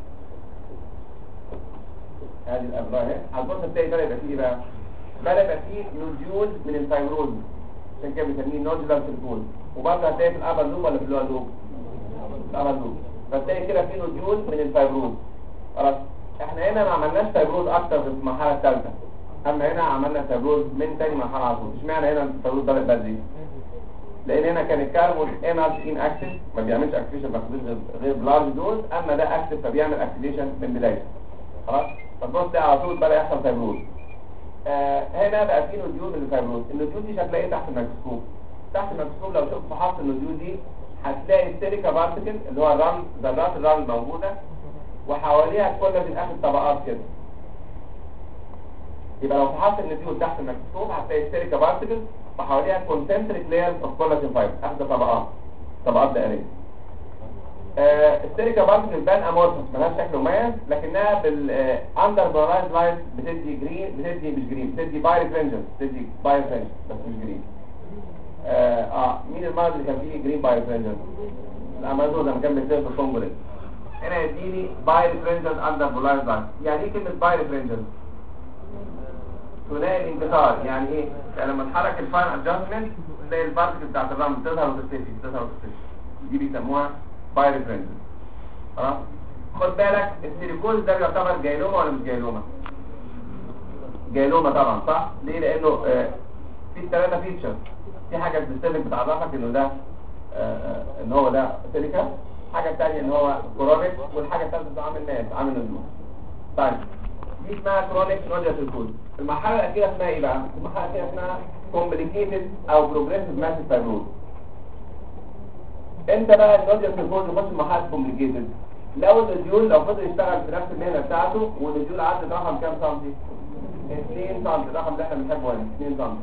هذه الابراج اهي. هتبص هتلاقي بدا يبقى فيه بقى فيه نوديول من الفيبروز، عشان كده بنسميه نوديولار سيركوز. وبرضه هتلاقي في الابر لوب ولا في اللور لوب؟ الابر لوب. فتلاقي كده في نوديول من الفيبروز. خلاص؟ احنا هنا ما عملناش فيبروز اكتر في المرحله الثالثه، اما هنا عملنا فيبروز من تاني مرحله على طول. اشمعنى هنا الفيبروز بدأ بدري؟ لان هنا كان الكاربون ان اكتف ما بيعملش اكتيفيشن غير بلارج دوز، اما ده اكتف فبيعمل اكتيفيشن من بدايته. خلاص؟ فالبوست ده على طول بدا يحصل فيبروز. هنا بقى في نوديول من الفيبروز. النوديول دي شكلها ايه تحت الميكروسكوب؟ تحت الميكروسكوب لو شفت فحصت النوديول دي هتلاقي السيليكا بارتكل اللي هو الرمل، ذرات الرمل موجوده وحواليها كولاجين اخد طبقات كده. يبقى لو فحصت النوديول تحت الميكروسكوب هتلاقي السيليكا بارتكل وحواليها كونسنتريك لايرز اوف كولاجين فايبر اخد طبقات دائريه. السيليكا بارتكل بان امورفس مالهاش شكل مميز، لكنها بالاندر بولارايز لايت بتدي جرين، بتدي بايرفرنجنس، بس مش جرين. مين المرض اللي كان فيه جرين بايرفرنجنس؟ الامازون لما كان بيصير في الكونجو. هنا يديني بايرفرنجنس اندر بولارايز لايت. يعني ايه كلمه بايرفرنجنس؟ ثنائي الانكسار. يعني ايه؟ يعني لما تحرك الفاين ادجستمنت تلاقي البارتكل بتاعت الرمل تظهر وتختفي. دي بيسموها بايرفرنجنس. خلاص؟ خد بالك السيليكوز ده يعتبر جايلوما ولا مش جايلوما؟ جايلوما طبعا، صح؟ ليه؟ لانه في 3 فيتشر. في حاجه سبيسيفيك بتعرفك انه ده ان هو ده سيليكا، حاجه ثانيه ان هو كرونيك، والحاجه الثالثه ده عامل نزول. طيب دي اسمها كرونيك نوديال سيركوز. المرحله الاخيره اسمها ايه بقى؟ المرحله الاخيره اسمها كومبليكيتد او بروجريسيف ماسيف فايبروز. انت بقى النوديال سيركوز يخش في مرحله كومبليكيتد لو النوديول لو فضل يشتغل في نفس المهنه بتاعته والنوديول عدى رقم كام سنتي؟ 2 سم. الرقم ده احنا بنحبه هنا 2 سم.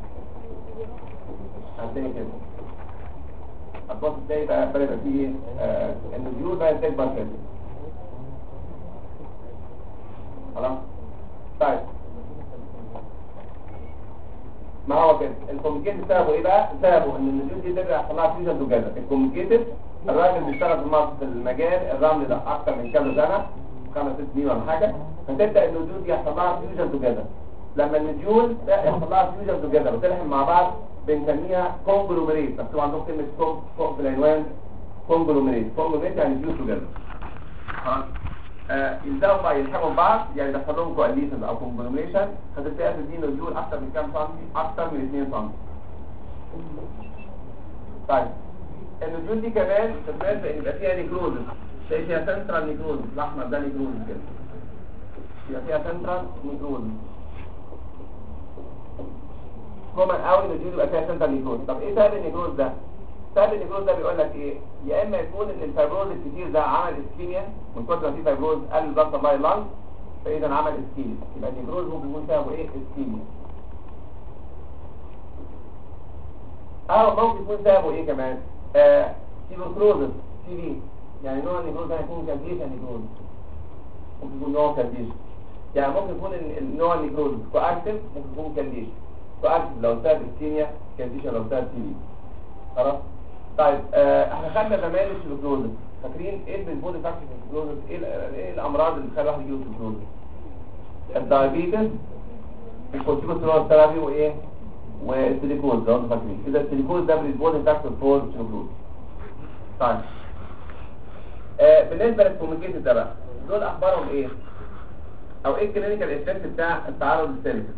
هتلاقي كده هتبص تلاقي بقى بدأ يبقى فيه النوديول بقى تكبر كده. خلاص؟ طيب ما هو كده الكوميونيكيتد سببه ايه بقى؟ سببه ان النوديول دي تبقى يحصل لها فيوجن توجذر. الكوميونيكيتد الراجل بيشتغل في المجال الرمل ده اكتر من كام سنه، 5 6 سنين ولا حاجه، فتبدا النوديول دي يحصل لها فيوجن توجذر. لما النوديول يحصل لها فيوجن توجذر وتلحم مع بعض بنسميها كونجلوميريت. مكتوب عندكم كلمه فوق في العنوان كونجلوميريت يعني فيوجن توجذر. خلاص؟ يلزقوا بقى يلحموا بعض، يعني يحصل لهم كواليشن او كونجلوميريشن، فتبقى دي نوديول اكتر من كام سنتي؟ اكتر من 2 سم. طيب النوديول دي كمان تتميز بان يبقى فيها نيكروزس. تلاقي فيها سنترال نيكروزس، الاحمر ده نيكروزس كده. يبقى فيها سنترال نيكروزس. كومن قوي النوديول يبقى فيها سنترال نيكروزس. طب ايه سبب النيكروز ده؟ سبب النيكروز ده بيقول لك ايه؟ يا اما يكون ان الفيبروز الكتير ده عمل اسكيميا، من كتر ما في فيبروز قل ضغط الله اللنج فاذا عمل اسكيميا. يبقى النيكروز ممكن يكون سببه ايه؟ اسكيميا. ممكن يكون سببه ايه كمان؟ تيبوكلوزس تي يعني نوع النيكروز ده هيكون كالديشن نيكروز. ممكن يكون نوع كالديشن. يعني ممكن يكون النوع النيكروز كواكتيف، ممكن يكون كالديشن. كواكتيف لو سبب اسكيميا، كالديشن لو سبب تي. خلاص؟ طيب احنا خدنا زمان التيبوكلوزس. فاكرين ايه البيزبول فاكتور في السكلوزس؟ ايه الامراض اللي بتخلي الواحد يجيله سكلوزس؟ الدايابيتس، الكورتيكوستيرويد ثيرابي، وايه؟ والسيليكوز. لو انتوا فاكرين كده السيليكوز ده بريسبون فاكتور فور سكلوز. طيب بالنسبه للكوميونيكيشن ده بقى، دول اخبارهم ايه؟ او ايه الكلينيكال افكت بتاع التعرض للسيليكوز؟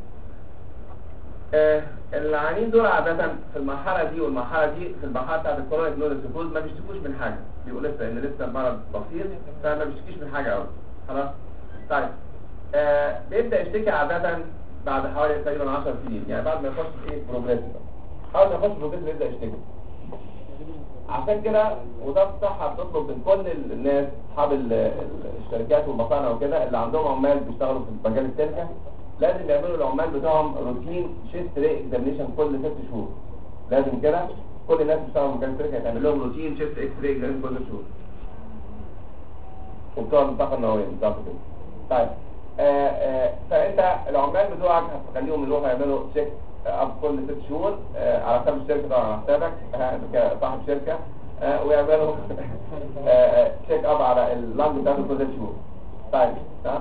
العيانين دول عاده في المرحله دي والمرحله دي، في المرحله بتاعت الكورونيك نودوسكلوز ما بيشتكوش من حاجه، بيقول لسه ان لسه المرض بسيط فما بيشتكيش من حاجه قوي. خلاص. طيب بيبدا يشتكي عاده بعد حوالي تقريبا 10 سنين، يعني بعد ما يخش في ايه بروجريسيف. اول ما يخش بروجريسيف يبدا يشتكي. عشان كده وزاره الصحه بتطلب من كل الناس اصحاب الشركات والمصانع وكده اللي عندهم عمال بيشتغلوا في مجال السلكه، لازم يعملوا العمال بتاعهم روتين شيفت ري اكزامينشن كل 6 شهور. لازم كده كل الناس بيشتغلوا في مجال السلكه يتعمل لهم روتين شيفت اكس راي اكزامينشن كل 6 شهور. وبتوع الطاقه النوويه بالظبط كده. طيب فانت العمال بتوعك هتخليهم يروحوا يعملوا تشيك اب كل 6 شهور على حساب الشركه طبعا، على حسابك كصاحب شركه، ويعملوا تشيك اب على اللانج بتاعته كل 6 شهور. طيب تمام.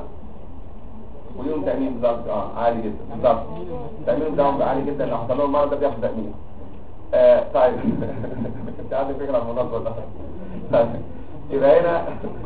ويوم تامين بالظبط عالي جدا بالظبط. تامين بتاعهم عالي جدا، لو حصل لهم المرض ده بياخد تامين. طيب انت عندك فكره عن الموضوع ده؟ طيب يبقى هنا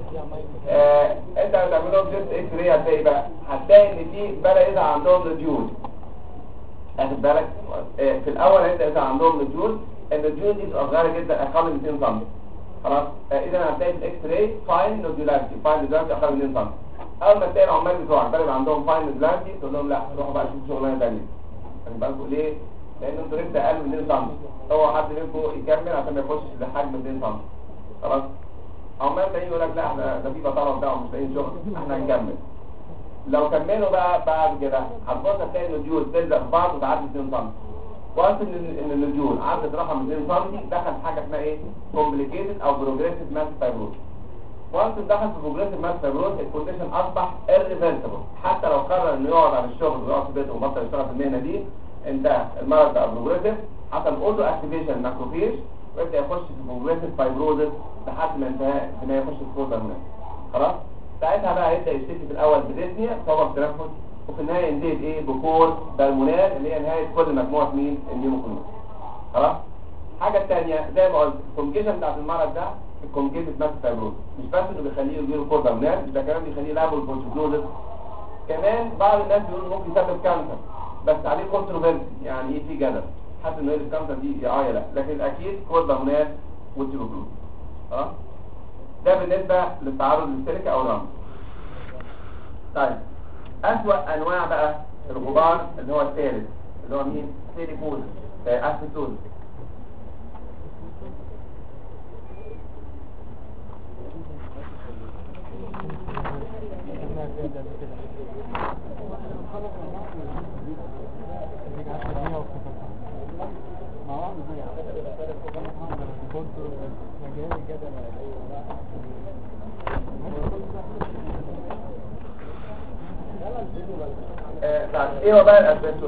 انت هتعمل لهم جيست اكس راي، هتلاقي بقى هتلاقي ان في بدا يظهر عندهم ريديول. اخد بالك في الاول هيبدا عندهم ريديول، الريديول دي بتبقى صغيره جدا اقل من 2 سم. خلاص. اذا هتلاقي في الاكس راي فاين نودولاريتي، فاين نودولاريتي اقل من 2 سم. اول ما تلاقي العمال بتوعك بدا يبقى عندهم فاين نودولاريتي تقول لهم لا روحوا بقى شوفوا شغلانه ثانيه. خلي بالكم ليه؟ لان انتوا لسه اقل من 2 سم. هو حد منكم يكمل عشان ما يخشش لحجم 2 سم. خلاص. عمال تاني يقول لك لا احنا ده في بطاله بتاعهم مش لاقيين شغل، احنا هنكمل. لو كملوا بقى بعد كده هتبص هتلاقي النوديول تلزق في بعض وتعدي 2 سم. وانس ان النوديول عدت رقم 2 سم دخل حاجه اسمها ايه؟ كومبليكيتد او بروجريسيف ماس فايبروز. وانس دخل في بروجريسيف ماس فايبروز الكونديشن اصبح irreversible، حتى لو قرر انه يقعد عن الشغل ويقعد في بيته وبطل يشتغل في المهنه دي انتهى. المرض بقى بروجريسيف، حصل اوتو اكتيفيشن ماكروفيج ويبدا يخش في بروجريسيف فايبروزس لحد ما انتهى ان يخش في كور بالمونري. خلاص. ساعتها بقى يبدا يشتكي في الاول بديسنيا صعوبه في التنفس، وفي النهايه ينتهي بايه؟ بكور بالمونري اللي هي نهايه كل مجموعه مين؟ النيموكونيوم. خلاص. الحاجه الثانيه زي ما قلت الكومبليكيشن بتاعت المرض ده الكومبليكيتد ماس فايبروز، مش بس انه بيخليه يجيله كور بالمونري، ده كمان بيخليه لابل كونتروفيرسي. كمان بعض الناس بيقولوا ممكن يسبب كانسر، بس عليه كونتروفيرسي، يعني ايه في جدل حتى انه الكانسر دي يا لا، لكن الاكيد كور بالمونري والتيوبروز. خلاص. ده بالنسبه للتعرض للسيليكا او الرمل. طيب اسوأ انواع بقى الغبار اللي هو الثالث اللي هو مين؟ سيليكوز اسيتوز. ايه هو بقى الاسبستوس؟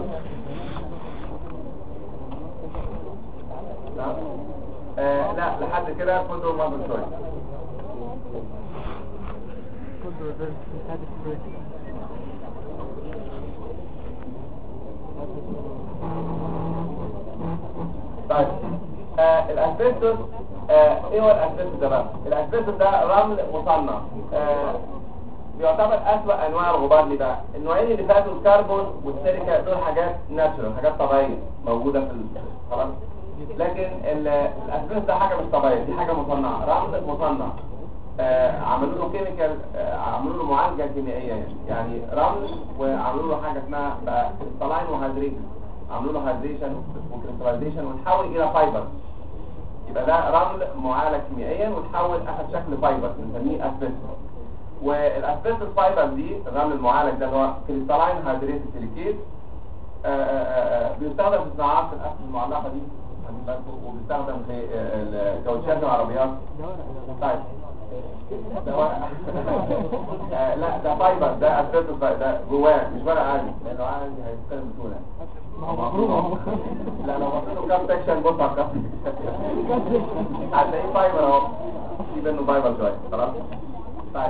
لا لحد كده كنتوا ما بتقولوا طيب الاسبستوس ايه هو الاسبستوس ده بقى؟ الاسبستوس ده رمل مصنع، بيعتبر أسوأ أنواع الغبار. ليه بقى؟ النوعين اللي فاتوا الكربون والسيليكا دول حاجات ناتشورال، حاجات طبيعية موجودة في خلاص. لكن الأسبستوس ده حاجة مش طبيعية، دي حاجة مصنعة، رمل مصنع. عملوا له كيميكال، عملوا له معالجة كيميائية يعني رمل، وعملوا له حاجة اسمها بقى كريستالاين وهيدريشن، عملوا له هيدريشن وكريستاليزيشن وتحول إلى فايبر. يبقى ده رمل معالج كيميائيا وتحول أخذ شكل فايبر بنسميه أسبستوس. والاسبستوس فايبر دي الرمل المعالج ده اللي هو كريستالاين هيدريتد سيليكيت، بيستخدم في صناعات الاسهم المعلقه دي وبيستخدم في الكاوتشات العربيات. طيب لا ده فايبر، ده اسبستوس ده جواه مش ورق عادي، لانه عادي هيستخدم بسهوله. لا لو بصيتوا كام سكشن بص على الكام هتلاقيه فايبر اهو. في منه بايبر شويه. خلاص طيب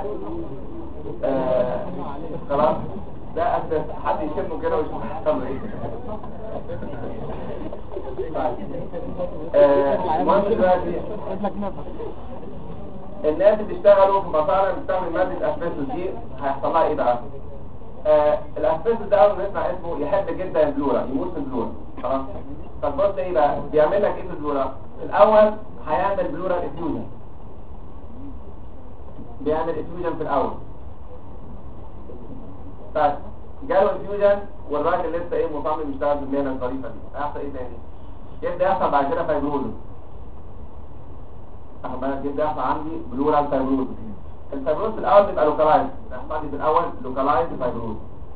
خلاص ده اساس حد يشمه كده ويشوف هيحصل له ايه. المهم دلوقتي الناس اللي بيشتغلوا في مصانع بتستعمل ماده الاسبستوس دي هيحصل لها ايه بقى؟ الاسبستوس ده اول ما نسمع اسمه يحب جدا البلورا، يموت في البلورا. خلاص طب بص ايه بقى بيعمل لك ايه في البلورا؟ الاول هيعمل بلورا افيوجن، بيعمل افيوجن في الاول. طيب جاله افيوجن والراجل لسه ايه مصمم يشتغل في المهنه الظريفه دي، هيحصل ايه تاني؟ يبدا يحصل بعد كده فايبروزس. اخد بالك يبدا يحصل عندي بلورال فايبروزس. الفايبروزس في الاول بيبقى لوكالايز، يحصل لي في الاول لوكالايز فايبروزس،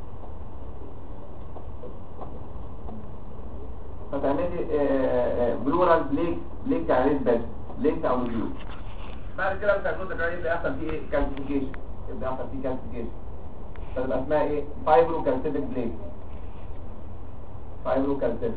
فتعمل لي بلورال بليك يعني ريد بليك او نوديول. بعد كده الفايبروزس ده يبدا يحصل فيه ايه؟ كالسيفيكيشن، يبدا يحصل فيه كالسيفيكيشن، فتبقى اسمها ايه؟ فايبرو كالسيفيك بليك، فايبرو كالسيفيك.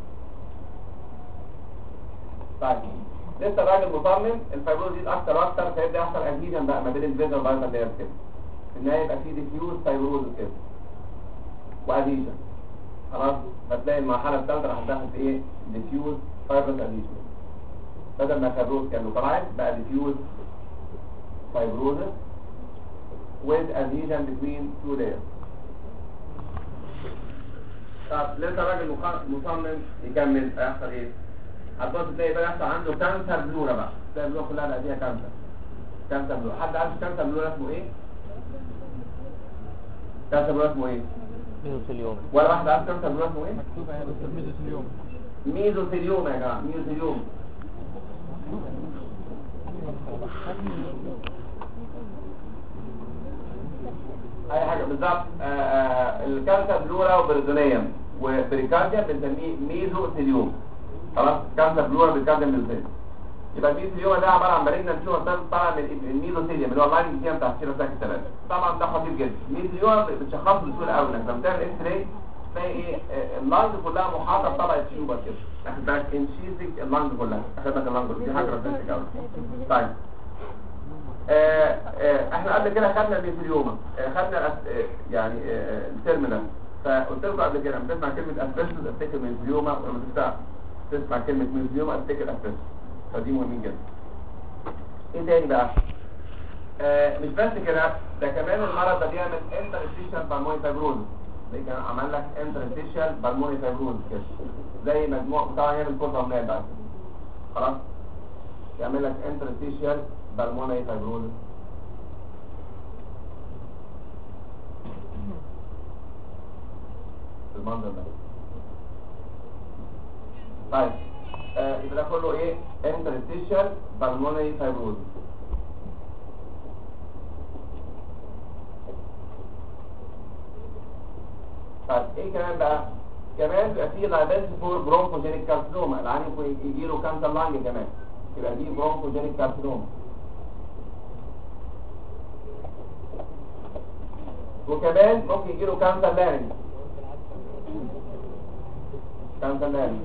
طيب لسه الراجل مصمم الفايبروز دي اكتر واكتر، فيبدا يحصل ادهيجن بقى ما بين الفيزر والبايبر لايرز كده، في النهايه يبقى في ديفيوز فايبروز كده وادهيجن. خلاص فتلاقي المرحله الثالثه راح تدخل في ايه؟ ديفيوز فايبروز ادهيجن، بدل ما فايبروز كان لوكالايز بقى ديفيوز فايبروز with adhesion between two layers. طب لسه الراجل مصمم يكمل، هيحصل ايه؟ هتبص تلاقي بقى يحصل عنده كانسر بلورا بقى، تلاقي البلورا كلها بقى فيها كانسر بلورا. حد عارف كانسر بلورا اسمه ايه؟ كانسر بلورا اسمه ايه؟ ميزوثيليوم. ولا واحد عارف كانسر بلورا اسمه ايه؟ مكتوب هنا ميزوثيليوم. ميزوثيليوم يا جماعه، ميزوثيليوم. اي حاجه بالظبط. الكانسر بلورا وبريتونيوم وبريكارديا بنسميه ميزوثيليوم. خلاص كانسر بلورا بريكارديا ميزوثيليوم. يبقى الميزوثيليوم ده عباره عن مالجنت تيومر طالع من الميزوثيليوم اللي هو اللاين فيها بتاع السيرة ساكت 3. طبعا ده خطير جدا. الميزوثيليوم بتشخصه بسهوله قوي، انك لما تعمل اكس راي تلاقي ايه اللانج كلها محاطه بطبقه تيوبر كده، واخد بالك انشيزك اللانج كلها، واخد بالك اللانج دي حاجه رفيعه قوي. طيب احنا قبل كده خدنا الميزوثيليوم، خدنا يعني التيرمينال. فقلت لكم قبل كده لما تسمع كلمه اسبستوس افتكر ميزوثيليوم، ولما تسمع كلمه ميزوثيليوم افتكر اسبستوس، فدي مهمين جدا. ايه تاني بقى؟ مش بس كده، ده كمان المرض ده بيعمل انترستيشال بالمونري فايبروز. كان عمل لك انترستيشال بالمونري فايبروز كده زي مجموعه طبعا يعمل كل هرمونات بقى. خلاص يعمل لك انترستيشال بالمونري فايبروز. المنظر ده. طيب يبقى ده كله ايه؟ انترستيشال بالمونري فايبروز. طيب ايه كمان بقى؟ كمان بيبقى فيه لايبنس فور برونكوجينيك كارسينوما، العيان يجي له كانسر لانج كمان، يبقى دي برونكوجينيك كارسينوما. وكمان ممكن يجي له كانسر لارنج، كانسر لارنج.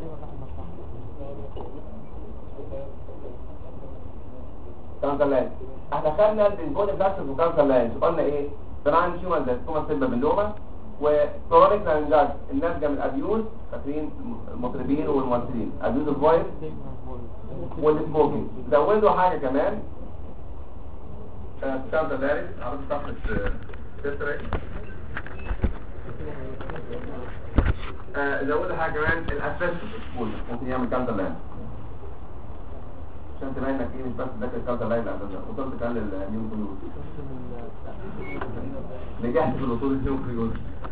كانسر لارنج احنا خدنا البنبون فاكتورز وكانسر لارنج، قلنا ايه؟ بنعمل تيومر زي ستوما سيلفا بنلوما وكرونيك لارنجايتس الناتجه من الابيوز، فاكرين المطربين والممثلين، ابيوز الفويس والسموكينج. زودوا حاجه كمان كانسر لارنج، عرفت صفحه 6. زودوا حاجه كمان الاسبستوس ممكن يعمل كانسر لارنج، عشان تبين انك ايه مش بس ذاكر كانسر لارنج، وصلت كمان للنيوكليوز، نجحت في الوصول للنيوكليوز.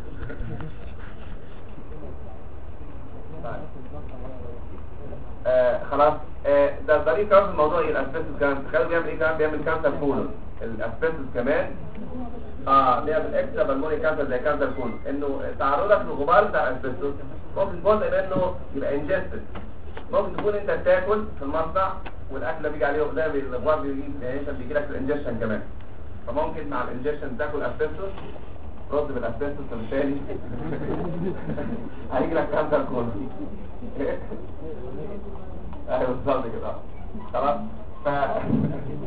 خلاص ده الطريق كمان في الموضوع ايه؟ الاسبستوس كمان تخيلوا بيعمل ايه؟ كمان بيعمل كانسر كولون. الاسبستوس كمان بيعمل اكسترا بالمونري كانسر زي كانسر كولون، انه تعرضك للغبار بتاع الاسبستوس ممكن جزء منه يبقى انجستد. ممكن تكون انت بتاكل في المصنع والاكل بيجي عليه زي الغبار بيجي لك الانجكشن كمان، فممكن مع الانجكشن تاكل اسبستوس رد بالاسبستوس، فبالتالي هيجي لك كانسر كولون. ايوه بالظبط كده. خلاص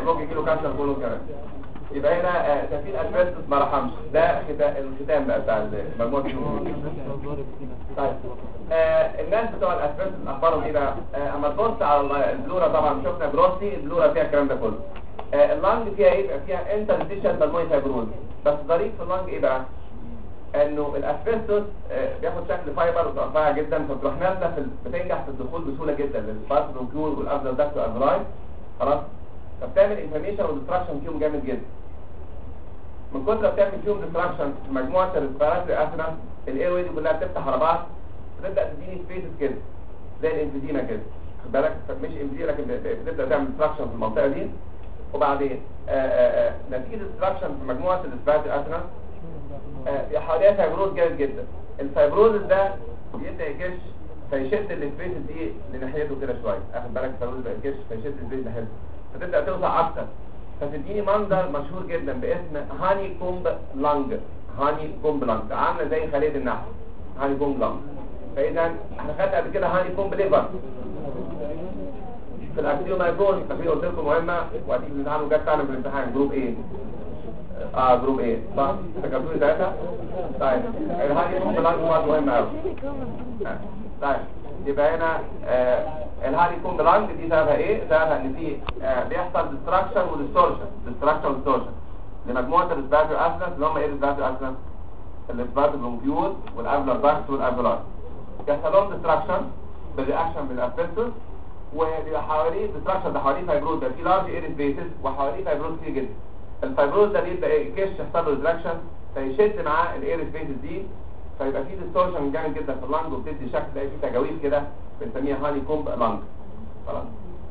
ممكن يجيله كانسر كولون كمان. يبقى هنا تفيل اسبستوس ما رحمش، ده الختام بقى بتاع مجموعه الهرمونات. طيب الناس بتوع الاسبستوس اخبارهم ايه بقى؟ اما تبص على البلورا، طبعا شفنا جروسي البلورا فيها الكلام ده كله. اللنج فيها ايه؟ بقى فيها انترستيشن بالمونري فايبروز. بس ظريف في اللنج ايه بقى؟ انه الاسبستوس بياخد شكل فايبر رفيع جدا، فبتروح نازله بتنجح في الدخول بسهوله جدا للبارثرونكيول والافضل داكت والابراي، خلاص؟ فبتعمل انفلاميشن وديستراكشن فيهم جامد جدا. من كتر ما بتعمل فيهم ديستراكشن في مجموعه الريسبيراتوري اسينس، الاير واي دي كلها بتفتح على بعض، فتبدا تديني سبيسز كده زي الانفيزيما كده، خد بالك؟ مش انفيزيما لكن بتبدا تعمل ديستراكشن في المنطقه دي. وبعدين نتيجه ديستراكشن في مجموعه الريسبيراتوري اسينس حواليها فايبروز جامد جدا. الفايبروز ده بيبدا يكش فيشد السبيسز دي لناحيته كده شويه، اخد بالك؟ الفايبروز بقى يكش فيشد السبيس ناحيته، فتبدا توسع اكتر، فتديني منظر مشهور جدا باسم هاني كومب لانج. هاني كومب لانج عامله زي خليه النحل، هاني كومب لانج. فاذا احنا خدنا قبل كده هاني كومب ليفر في الاكسيومايكوز، فاكرين قلت لكم مهمه وهتيجي تمتحنوا جت فعلا في الامتحان جروب ايه؟ جروب ايه صح؟ فكرتوني ساعتها؟ طيب الهاني كومب لانج مهمه قوي. طيب يبقى هنا الهاني كومب لانج دي سببها ايه؟ سببها ان في بيحصل ديستراكشن وديستورشن لمجموعه الريسبيراتوري اسينس اللي هم ايه الريسبيراتوري اسينس؟ الريسبيراتوري برونكيول والافلر باكس والافلاي. بيحصل لهم ديستراكشن بالرياكشن بالاسبستوس، وبيبقى حواليه ديستراكشن ده حواليه فايبروز، ده في لارج اير سبيسز وحواليه فايبروز كتير جدا. الفايبروز ده بيبدا كيش يحصل له ديستراكشن فيشد معاه الاير سبيسز دي، فيبقى في ديستورشن جامد جدا في اللنج، وبتدي شكل زي في تجاويف كده بنسميها هاني كومب لانج. خلاص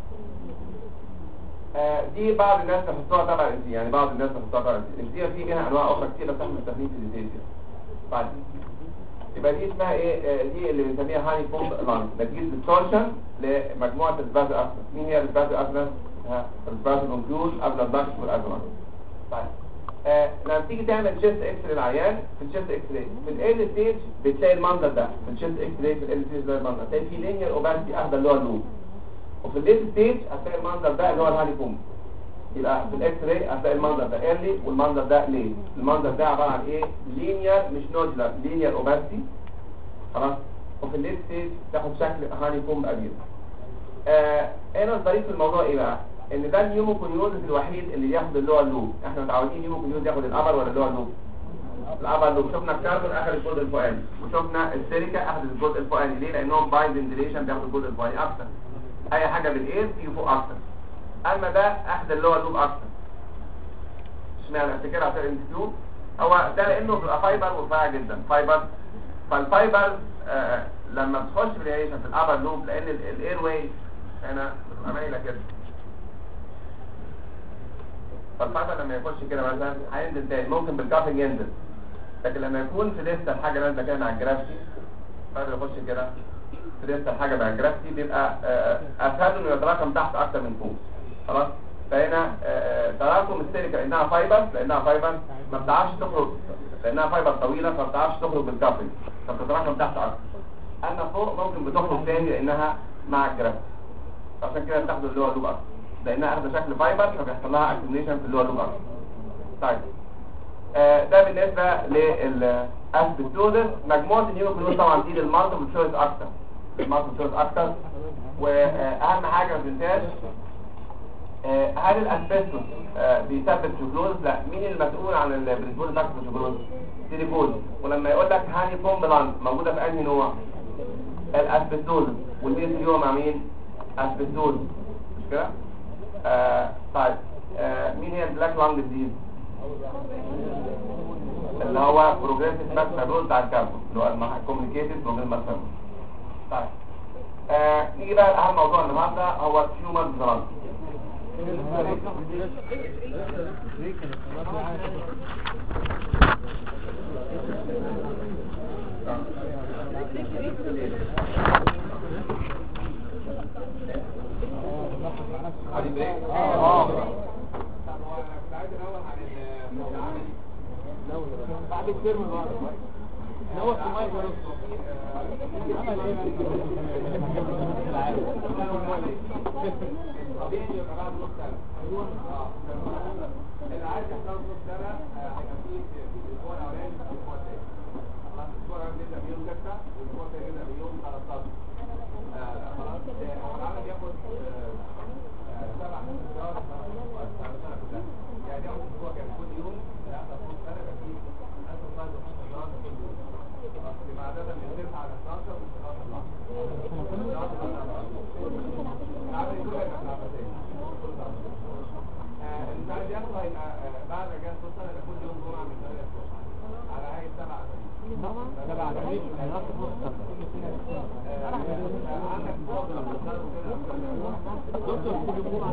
دي بعض الناس بيحطوها تبع الانسي، يعني بعض الناس بيحطوها تبع الانسي، في منها انواع اخرى كتير بس احنا مستخدمين في الديتيلز. بعد يبقى دي اسمها ايه؟ دي اللي بنسميها هاني كومب لانج نتيجه ديستورشن لمجموعه الريسبيراتوري اسينس. مين هي الريسبيراتوري اسينس؟ الريسبيراتوري برونكيول، افلر باكس والافلاي. طيب لما تيجي تعمل تشيست اكس راي العيان، في التشيست اكس راي في ال ستيج بتلاقي المنظر ده، في التشيست اكس راي في ال ستيج ده المنظر تلاقي في لينير اوباسيتي اخده اللي هو اللوب، وفي الليت ستيج هتلاقي المنظر ده اللي هو الهاني كومب. يبقى في الاكس راي هتلاقي المنظر ده ايرلي والمنظر ده ليه. المنظر ده عباره عن ايه؟ لينير مش نودولار، لينير اوباسيتي، خلاص. وفي الليت ستيج تاخد شكل هاني كومب قليل. هنا الظريف في الموضوع ايه بقى؟ ان ده النيوموكونيوزس الوحيد اللي ياخد اللي هو اللوب. احنا متعودين النيوموكونيوز ياخد الابر ولا اللي هو اللوب؟ الابر لوب. شفنا الكاربون اخذ الجزء الفوقاني، وشفنا السيليكا اخذ الجزء الفوقاني. ليه؟ لانهم باي فنتيليشن بياخد الجزء الفوقاني اكتر، اي حاجه بالاير تيجي فوق اكتر. اما ده اخذ اللي هو اللوب اكتر. اشمعنى افتكر عشان الانتيو هو ده؟ لانه بيبقى فايبر ورفيع جدا، فايبر. فالفايبر لما بتخش في الريليشن في الابر لوب، لان الاير واي هنا بتبقى مايله كده، فالفايبر لما يخش كده مثلا هينزل تاني، ممكن بالكافنج ينزل، لكن لما يكون في لسه الحاجه نازله كده مع الجرافيتي، الفايبر يخش كده في لسه الحاجه مع الجرافيتي، بيبقى اسهل انه يتراكم تحت اكتر من فوق، خلاص. فهنا تراكم السيليكا لانها فايبر ما بتعرفش تخرج، لانها فايبر طويله فما بتعرفش تخرج بالكافنج، فبتتراكم تحت اكتر. اما فوق ممكن بتخرج تاني لانها مع الجرافيتي، عشان كده بتاخد اللي هو اللوب اكتر، لانها اخذ شكل فايبر فبيحصل لها اكيوميشن في اللي هو اللوب اكتر. طيب ده بالنسبه للاسبستوزس. مجموعه النيوكليوز طبعا دي للمالتيبل تشويس اكتر، واهم حاجه ما تنساش هل الاسبستوس بيسبب تيوبروز؟ لا. مين المسؤول عن البريسبوز بتاعت التيوبروز؟ سيليكوز. ولما يقول لك هاني كومب لانج موجوده في انهي نوع؟ الاسبستوز. والميثيوم مع مين؟ اسبستوز، مش كده؟ طيب مين هي البلاك لانج ديزيز؟ اللي هو بروجريسيف ماس فايبروز بتاع الكاربون، اللي هو الكوميونيكيتد بروجريسيف ماس فايبروز. طيب نيجي بقى لاهم موضوع النهارده، هو التيومر دراج. بعد الترم بقى نوصل المايك عمل ايه الطبيعي يبقى بعد نص سنة. اللي عايز يحصل نص سنة هيبقى فيه في الأسبوع الأولاني في الأسبوع الثاني. خلاص الأسبوع الأولاني بيبدأ بيوم 6 والأسبوع الثاني بيبدأ بيوم 13. خلاص هو العمل بياخد 7 شهور على السنة كلها. يعني ياخد أسبوع كان كل يوم لحظة نص سنة يبقى فيه 1500 شهور كل يوم. بما عددا من 9 على 12 و 11 الإنسان بياخده هيبقى بعد أجازة نص سنة يبقى كل يوم جمعة من 3 أسبوع على هيئة 7 أسابيع. 7 أسابيع هناخد نص سنة. عندك دكتور كل جمعة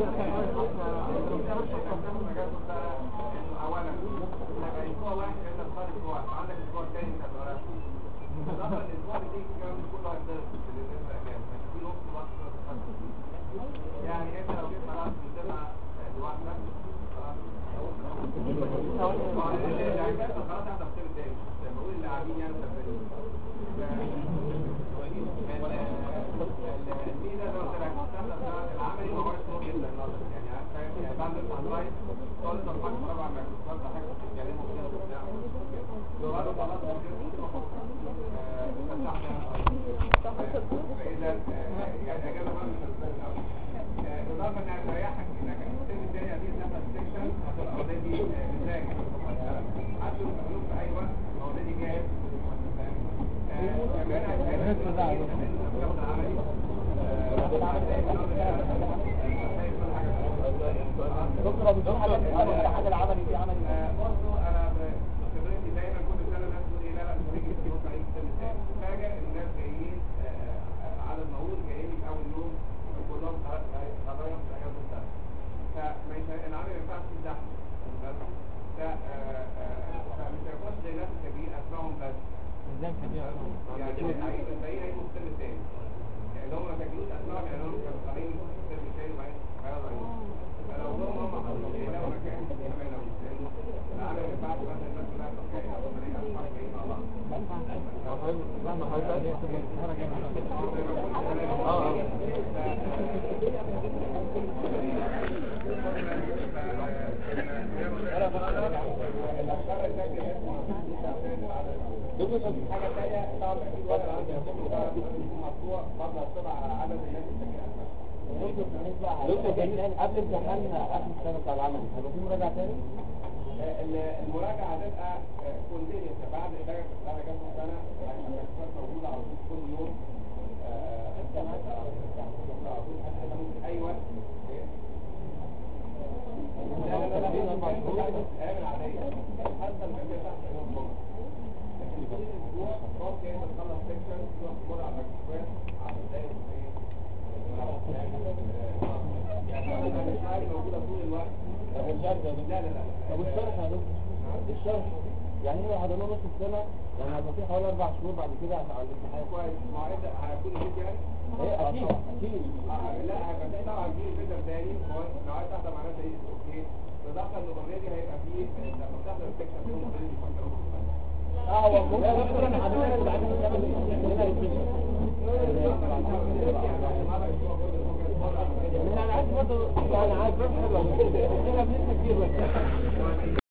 أولا هيبقى أسبوع واحد أنت بتختار أسبوع عندك أسبوع تاني أنت بتختار طبعا الأسبوع بتيجي كمان مش كله هيتضرب بالنسبة للأجازة في نص وقت يعني أنت لو جيت خلاص بتبقى لوحدك خلاص احنا بنتكلم تاني بقول اللي قاعدين يعني مسافرين دي ده لو العملي ما هوش مهم جدا يعني بعد التحضير خالص الحاجة طبعا ما كنتش حاجة بتتكلموا فيها وبتاع لو خلاص فإذا يعني أجابة ما مش هتسأل الأول بالرغم انها تريحك انك السن الثاني هذه النفس السكشن هتبقى اوريدي مذاكر عدوا القانون في اي وقت اوريدي جاهز كمان هتلاقي عملي دكتور بتقول حاجه العملي دي عملي برضه انا خبرتي دايما كل سنه الناس تقول لي لا مش هيجي في يوم عيد السن الثاني فاجئ الناس جايين عدد مهول جايين في اول يوم كلهم قضايا في اجازه السنه فمش العمل ما ينفعش يزحموا بس فمش هيخش زي ناس كبير اسمائهم بس ازاي كبير يعني هيجوا في السن الثاني يعني هم ما سجلوش اسمائهم يعني هم كانوا طالعين في السن الثاني وبعدين غيروا فلو هم لو مكان كمان لو العمل ما ينفعش مثلا الناس كلها تبقى او ملايين اصحاب جايين مع بعض حاجة ثانية طبعا أكيد وقت عندنا مشروع برضه هتطلع على عدد الناس اللي قبل امتحان اخر السنه بتاع العمل هيبقى في مراجعه تاني؟ المراجعة هتبقى كونتينيوس بعد إدارة جنب السنة هتبقى موجودة على طول كل يوم ممكن أي وقت لا أيام العادية حتى الفكرة تحت يوم الجمعة لكن كل أسبوع ممكن أنت تخلص سيكشن تروح تمر على المكتبات 10 دقايق يعني مش حاجة موجودة طول الوقت طب الشرح يا دكتور الشرح يعني هو هضمنا نص السنه يعني هيبقى في حوالي 4 شهور بعد كده على الامتحان كويس مواعيد هيكون فيديو يعني ايه اكيد لا هيبقى في طبعا في فيديو تاني هو لو عايز تحضر مع ناس اوكي بالاضافه انه اوريدي هيبقى في لما تحضر السكشن بيهم اوريدي يفكروا هو ممكن انا حضرتك بعد ما تعمل انا عايز برضه انا عايز حلوه كده بنسبه كتير بس